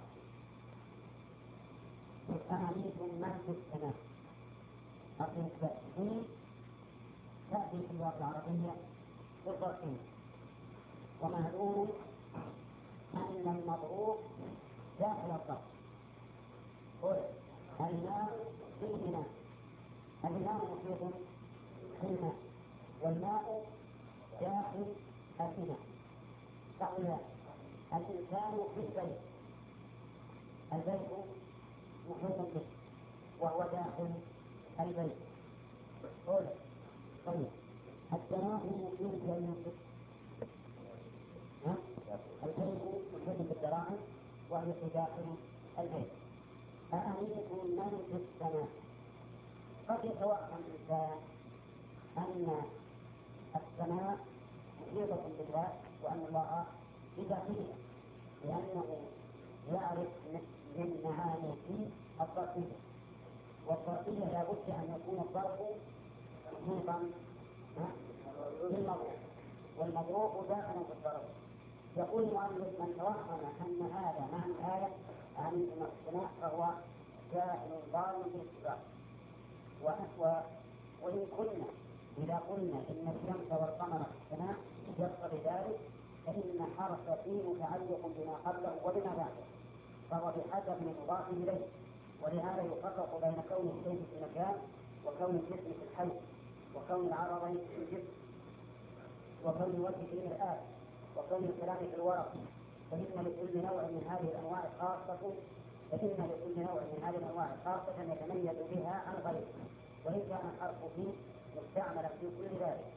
أأمنتم من في السماء أصل التأكيد تأتي في اللغة العربية بالظرفية، ومعلوم أن المضروب داخل الظرف. قل الماء في الإناء، الماء محيط في الماء والماء داخل الإناء. فقل الإنسان في البيت، البيت محيط به وهو داخل البيت. قل طيب الدراهم في الجنة، البيت محيط بالدراهم وهي في داخل البيت. أأمنتم من في السماء، قد يتوهم الإنسان أن السماء محيطة بالله وأن الله بداخلها، لأنه يعرف من معاني الظرفية، والظرفية لا بد أن يكون الظرف محيطا بالمضروب والمضروب داخلا في الظرف. يقول المؤلف من توهم أن هذا معنى الآية عن السماء فهو جاهل ضال بالاتفاق. وإن كنا إذا قلنا إن الشمس والقمر في السماء يقتضي ذلك فإن حرف فيه متعلق بما قبله وبما بعده، فهو بحسب المضاف إليه، ولهذا يفرق بين كون الشيء في مكان وكون الجسم في الحي، وكون العرضين في الجسم، وكون الوجه في المرآة، وكون الكلام في الورق. فإن لكل نوع من هذه الأنواع خاصة يتميز بها عن غيره، وإن كان الحرف فيه مستعملا في كل ذلك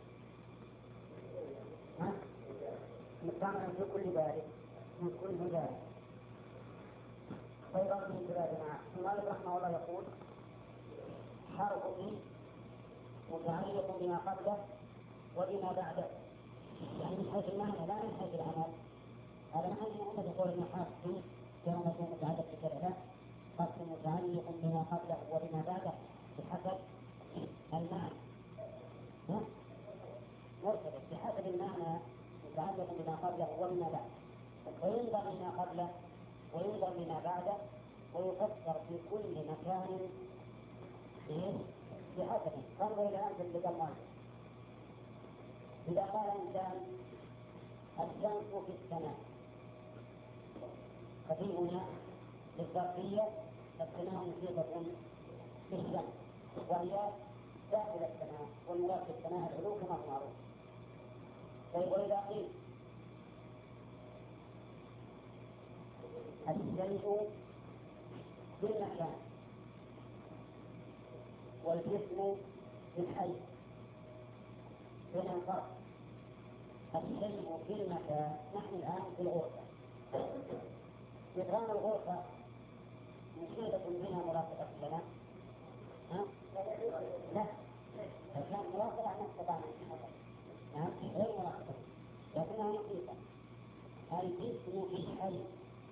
من كل ذلك. فإذا من كلامنا المؤلف رحمه الله يقول حرف فيه متعلق بما قبله وبما بعده، يعني من حيث المعنى لا من حيث العمل. هذا معنى أنت تقول إن حرف فيه كما يكون متعلق بكذا، حرف متعلق بما قبله وبما بعده بحسب المعنى مرتبط بحسب المعنى متعلق بما قبله وبما بعده، وينظر بما قبله وينظر بما بعده ويفسر في كل مكان بحسبه. فانظر إلى أنت اللي قال مالك إذا قال إنسان الشمس في السماء، ففي هنا للظرفية السماء محيطة بالشمس وهي داخل السماء، والمراد في السماء العلو كما هو معروف. طيب وإذا قيل الشيء في المكان والجسم في الحي، بين الفرق. الشيء في المكان، نحن الآن في الغرفة، جدران الغرفة محيطة بها مرافقة لنا؟ لا، الآن مرافقة عن نستطيع أن غير مرافقة لكنها محيطة. الجسم في الحي،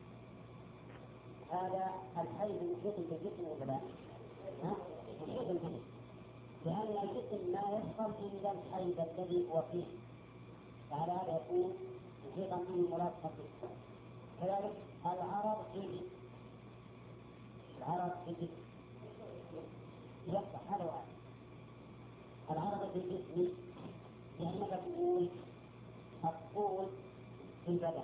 هذا الحي محيط بالجسم ولا لا؟ محيط به، لأن الجسم لا يدخل إلا الحي الذي هو فيه، فعلى هذا يكون محيطا به مرافقة به. كذلك العرض في الجسم، العرض في الجسم يفتح هذا واحد. العرض في الجسم لأنك تقول الطول في البدن،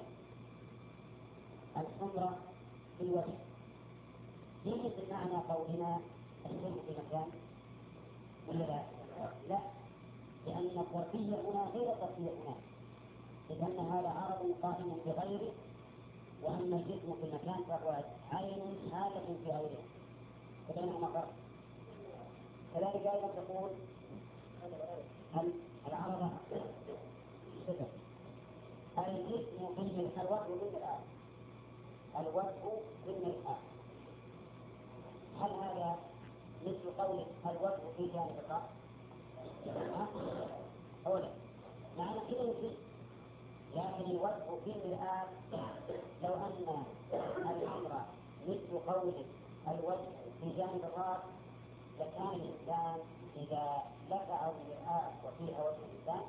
الحمرة في الوجه، يجب معنى قولنا الشيء في مكان ولا لا؟ لا، لأن الظرفية هنا غير الظرفية هنا، لأن هذا عرض قائم بغيره، وأما الجسم في المكان فهو عين حالة في غيره، فبينهما فرق. كذلك أيضا تقول العرض صفة، الجسم في الوجه بالمرآة، الوجه بالمرآة. هل هذا مثل قولك الوجه في جانب الرأس؟ أولا معنى كده يجب، لكن الوجه في المرآة لو أن الأمر مثل قولك الوجه في جانب الرأس لكان الإنسان إذا لفع المرآة وفيها وجه الإنسان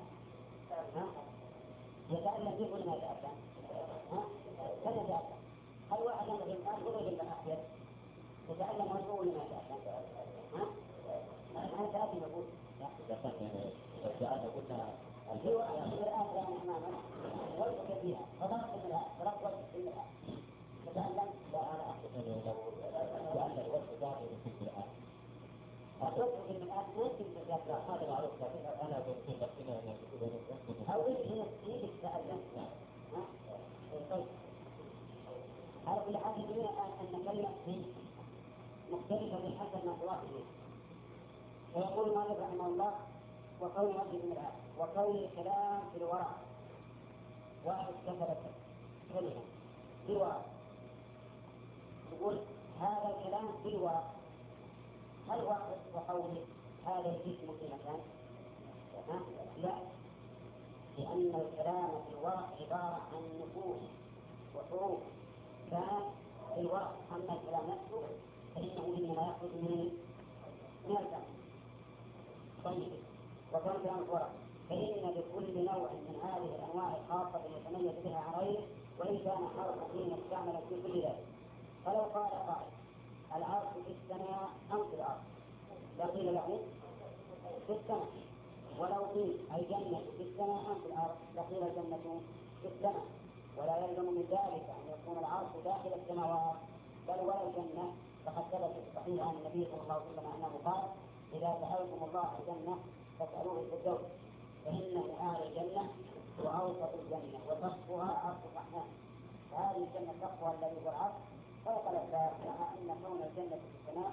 يتألم فيه ولا ما يتألم؟ هل يتألم؟ هل واحد ينظر الإنسان يضرب الأحياء يتألم وجهه ولا ما يتألم؟ أنا تأتي يقول إذا كان قلنا المرآة يعني أمامك وجهك فيها فضربت المرآة ضربت وجهك في المرآة يتألم؟ لا أنا أحسن لأن الوجه ظاهر في المرآة الوجه في المرآة ممكن تتألم هذا معروف لكن أنا بقول لك أو هي تتألم طيب على كل حال يقولون أن كلمة هي مختلفة بحسب ما تواصل ويقول مالك رحمه الله وقول وجه المرآة وقول الكلام في الورع واحد كتبت كلمة في الورع يقول هذا الكلام في الورع هل واحد وقوله هذا الجسم في مكان؟ لا لأن الكلام في الورع عبارة عن نفوس وحروف كان في الورع أما الكلام نفسه فإنه إنما يأخذ من الكلام. طيب وكان كلام الورع فإن لكل نوع من هذه الأنواع الخاصة يتميز بها عن غيره وإن كان حرفا فيه مستعملا في كل ذلك. فلو قال قائل العرش في السماء أم في الأرض لقيل له في السماء ولو قيل الجنة في السماء أم في الأرض لقيل الجنة في السماء ولا يلزم من ذلك أن يكون العرش داخل السماوات بل ولا الجنة فقد ثبت صحيح عن النبي صلى الله عليه وسلم أنه قال إذا سألتم الله الجنة فاسألوه في الزوج فإنه أهل الجنة وأوسط الجنة وسقفها عرش الرحمن فهذه الجنة سقفها الذي هو العرش فوق الأسباب مع أن كون الجنة في السماء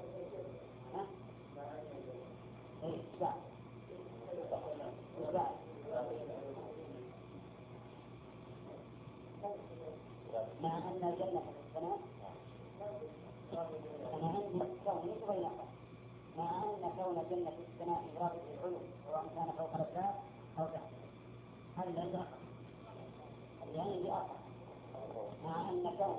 مع أن الجنة في السماء أنا عندي كون بينهما مع أن كون الجنة في السماء مراد بالعلو سواء كان فوق الأسباب أو تحت هل ليس يعني بآخر مع أن كون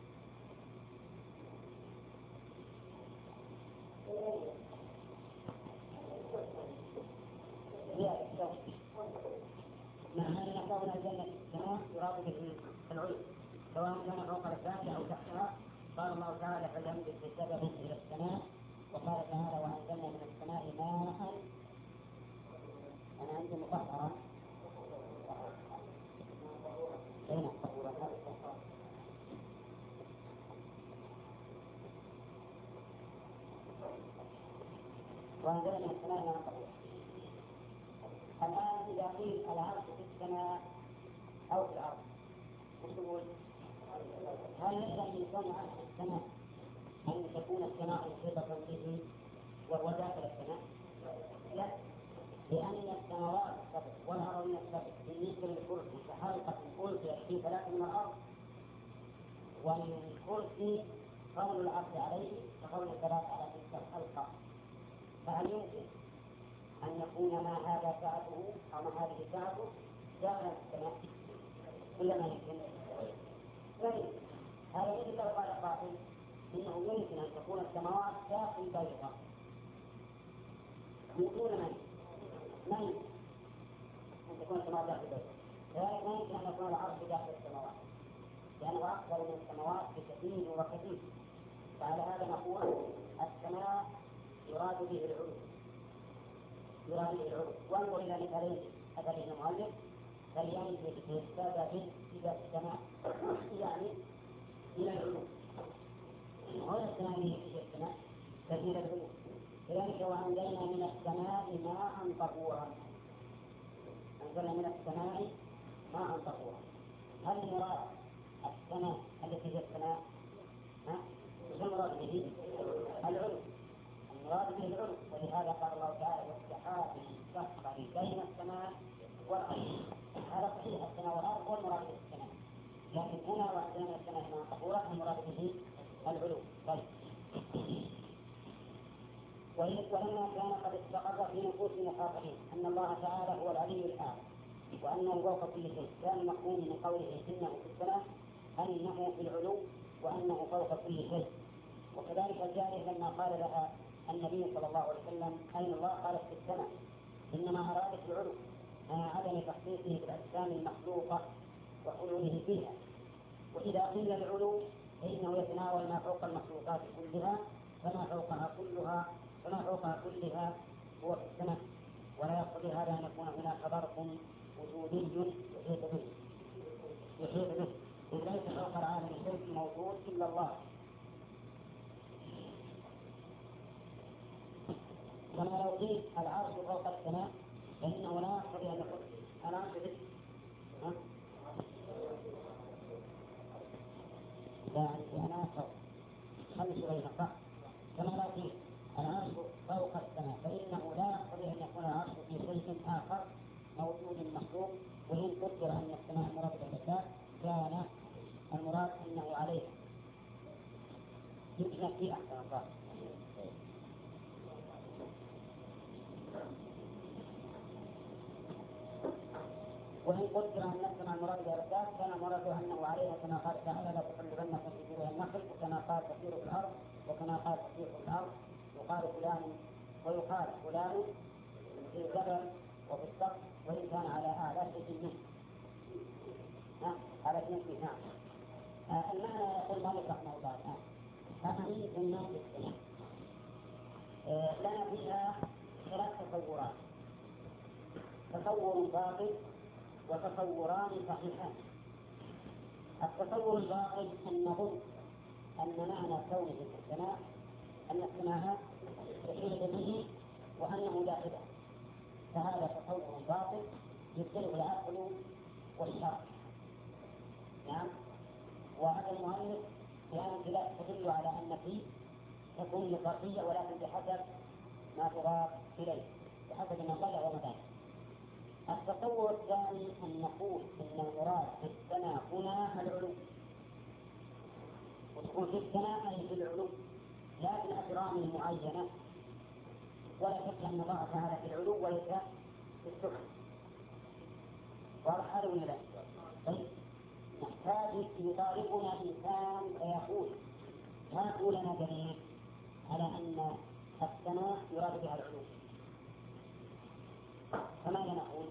مع أن كون الجنة في السماء يراد به العلو سواء كان فوق الأسباب أو تحتها. قال الله تعالى فليمدد بسبب إلى السماء وقال تعالى وأنزلنا من السماء ماء أنا عندي مطهرا أين وأنزلنا من السماء ماء طهورا. الآن إذا قيل العرش في السماء أو في الأرض تقول هل يلزم من كون العرش في السماء أن تكون السماء محيطة به وهو داخل السماء؟ لا لأن السماوات السبع والأراضين السبع بالنسبة للكرسي كحلقة ألقيت في 3 من الأرض والكرسي قول العرش عليه كقول 3 على تلك الحلقة فهل يمكن أن يكون ما هذا ساعته أو ما هذه ساعته داخل السماء إلا ما يمكن؟ طيب هذا مثل لو قال قائل إنه يمكن أن تكون السماوات داخل بيضاء يمكن ما يمكن أن تكون السماوات داخل بيضاء ذلك ما يمكن أن يكون العرش داخل السماوات لأنه أكبر من السماوات بكثير وكثير. فعلى هذا نقول السماء يراد به العلو وانظر إلى مثالين أتى المؤلف فليمدد بسبب إلى السماء يعني إلى العلو وهذا السماء في السماء كثير العلو كذلك وأنزلنا من السماء ماء طهورا أنزلنا من السماء ماء طهورا. هل المراد السماء التي هي السماء شو المراد به؟ العلو المراد به العلو ولهذا قال الله تعالى والسحاب المسخر بين السماء والأرض هذا صحيح السماء والأرض والمراد به السماء لكن هنا وأنزلنا من السماء ماء طهورا المراد به العلو. طيب ولما كان قد استقر في نفوس المخاطبين أن الله تعالى هو العلي الأعلى وأنه فوق كل شيء كان المفهوم من قوله إنه في السماء أنه في العلو وأنه فوق كل شيء. وكذلك الجارية لما قال لها النبي صلى الله عليه وسلم أين الله؟ قال في السماء، إنما أرادت العلو مع عدم تخصيصه بالأجسام المخلوقة وحلوله فيها. وإذا قيل العلو فإنه يتناول ما فوق المخلوقات كلها، فما فوقها كلها هو في السماء، ولا يقتضي هذا أن يكون هناك ظرف وجودي يحيط به، إذ ليس فوق العالم شيء موجود إلا الله. كما لو قيل العرش فوق السماء فإنه لا يقتضي أن يكون العرش به يعني أنا فوق خمس بين صح. كما لو قيل العرش فوق السماء فإنه لا يقتضي أن يكون العرش في شيء آخر موجود مخلوق. وإن قدر أن السماء مراد بالذات كان المراد أنه عليه يمكن في أحسن الظاهر. وإن قدر أن السماء المراد بالذات كان المراد أنه عليها، كما قال تعالى لا تقلبنكم في جذوع النخل، وكما قال تسير في الأرض، وكما قال تسير في الأرض يقال فلان ويقال فلان في الجبل وفي السقف وإن كان على أعلى شيء منه على شيء. نعم. المعنى يقول مالك رحمه الله الآن فأمنتم من في السماء لنا فيها ثلاث تصورات: تصور باطل وتصوران صحيحان. التصور الباطل أن نظن أن معنى كونه في السماء أن السماء تحيط به وأنه داخله، فهذا تصور باطل يبطله العقل والشرع. نعم. وهذا المؤلف بأمثلة تدل على أن فيه تكون نقاطية ولكن بحسب ما تضاف إليه، بحسب المطلع ومدار. التصور الثاني أن نقول إن المراد في السماء هنا العلو، وتكون في السماء أي في العلو لا في الأجرام المعينة، ولا شك أن الله تعالى في العلو وليس في السفل. واضح هذا ولا لا؟ طيب نحتاج يطالبنا إنسان فيقول هاتوا لنا دليل على أن السماء يراد بها العلو، فماذا نقول؟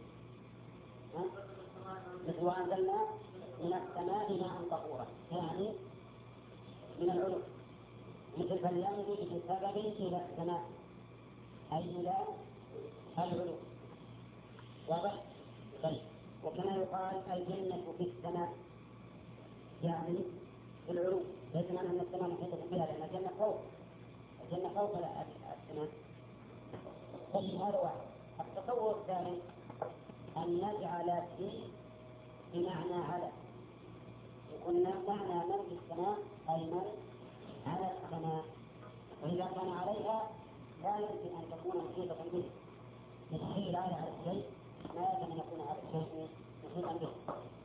مثل وأنزلنا من السماء ماء طهورا، يعني من العلو، مثل فلينظر بسبب إلى السماء أي إلى العلو. واضح؟ طيب وكما يقال الجنة في السماء يعني في العلو، ليس معنى أن السماء محيطة بها لأن الجنة فوق السماء. طيب هذا واحد. التصور الثاني أن نجعل في بمعنى على، يكون معنى من في السماء أي من على السماء، وإذا كان عليها لا يمكن أن تكون محيطة به، يستحيل الآية على الشيء ما يجب أن يكون هذا الشيء محيطا به.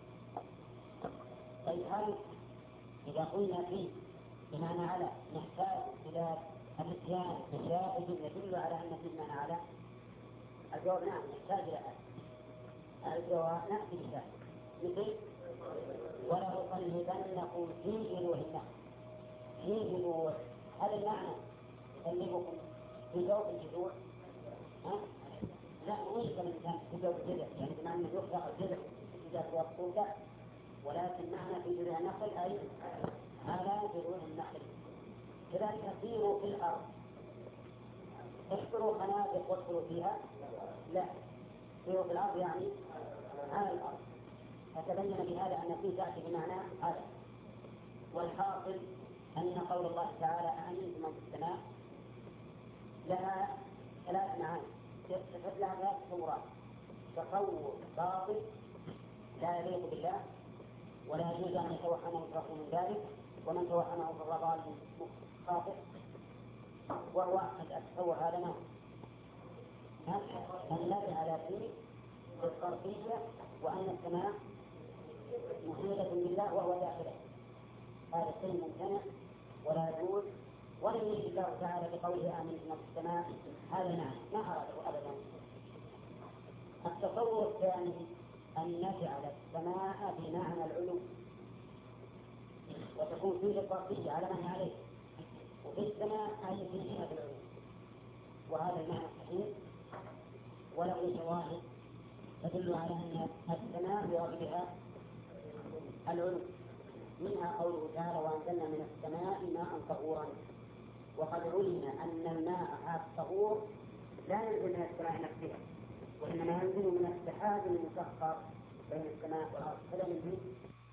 طيب هل إذا قلنا فيه بمعنى على نحتاج إلى الاتيان بشاهد يدل على أن فيه بمعنى على؟ الجواب نعم، نحتاج إلى هذا الجواب. نأتي بشاهد مثل ولأقلبنكم في جذوع النخل، في جذوع، هذا المعنى يقلبكم في جوف الجذوع. لا يوصل الإنسان في جوف الجذع، يعني بمعنى أنه يخلق الجذع إذا توصل له، ولكن معنى في جذوع النخل أي على جذوع النخل. كذلك سيروا في الأرض، احفروا خنادق وادخلوا فيها، لا، سيروا في الأرض يعني على الأرض. فتبين بهذا أن فيه تأتي بمعنى هذا. والحاصل أن قول الله تعالى أأمنتم من في السماء لها ثلاث معاني، يتفت لها ثلاث صورات: تصور باطل لا يليق بالله ولا يجوز أن يتوهمه الفرق من ذلك، ومن توهمه فهو ضال خاطئ. وهو التصور هذا ما الذي على فيه الصرفية وأن السماء محيطة بالله وهو داخله، هذا الشيء ممتنع ولا يجوز، ولم يجد الله تعالى بقوله آمنتم في السماء هذا معنى ما أراده أبدا. التصور الثاني أن نجعل السماء بمعنى العلو، وتكون فيه الصرفية على من عليه، وفي السماء أي في جهة العلو، وهذا المعنى صحيح وله شواهد تدل على أن السماء يرغبها العلو، منها قوله تعالى وأنزلنا من السماء ماء طهورا. وقد علم أن الماء الطهور لا ينزل من السماء نفسها، وإنما ينزل من السحاب المسخر بين السماء والأرض، فلا ينزل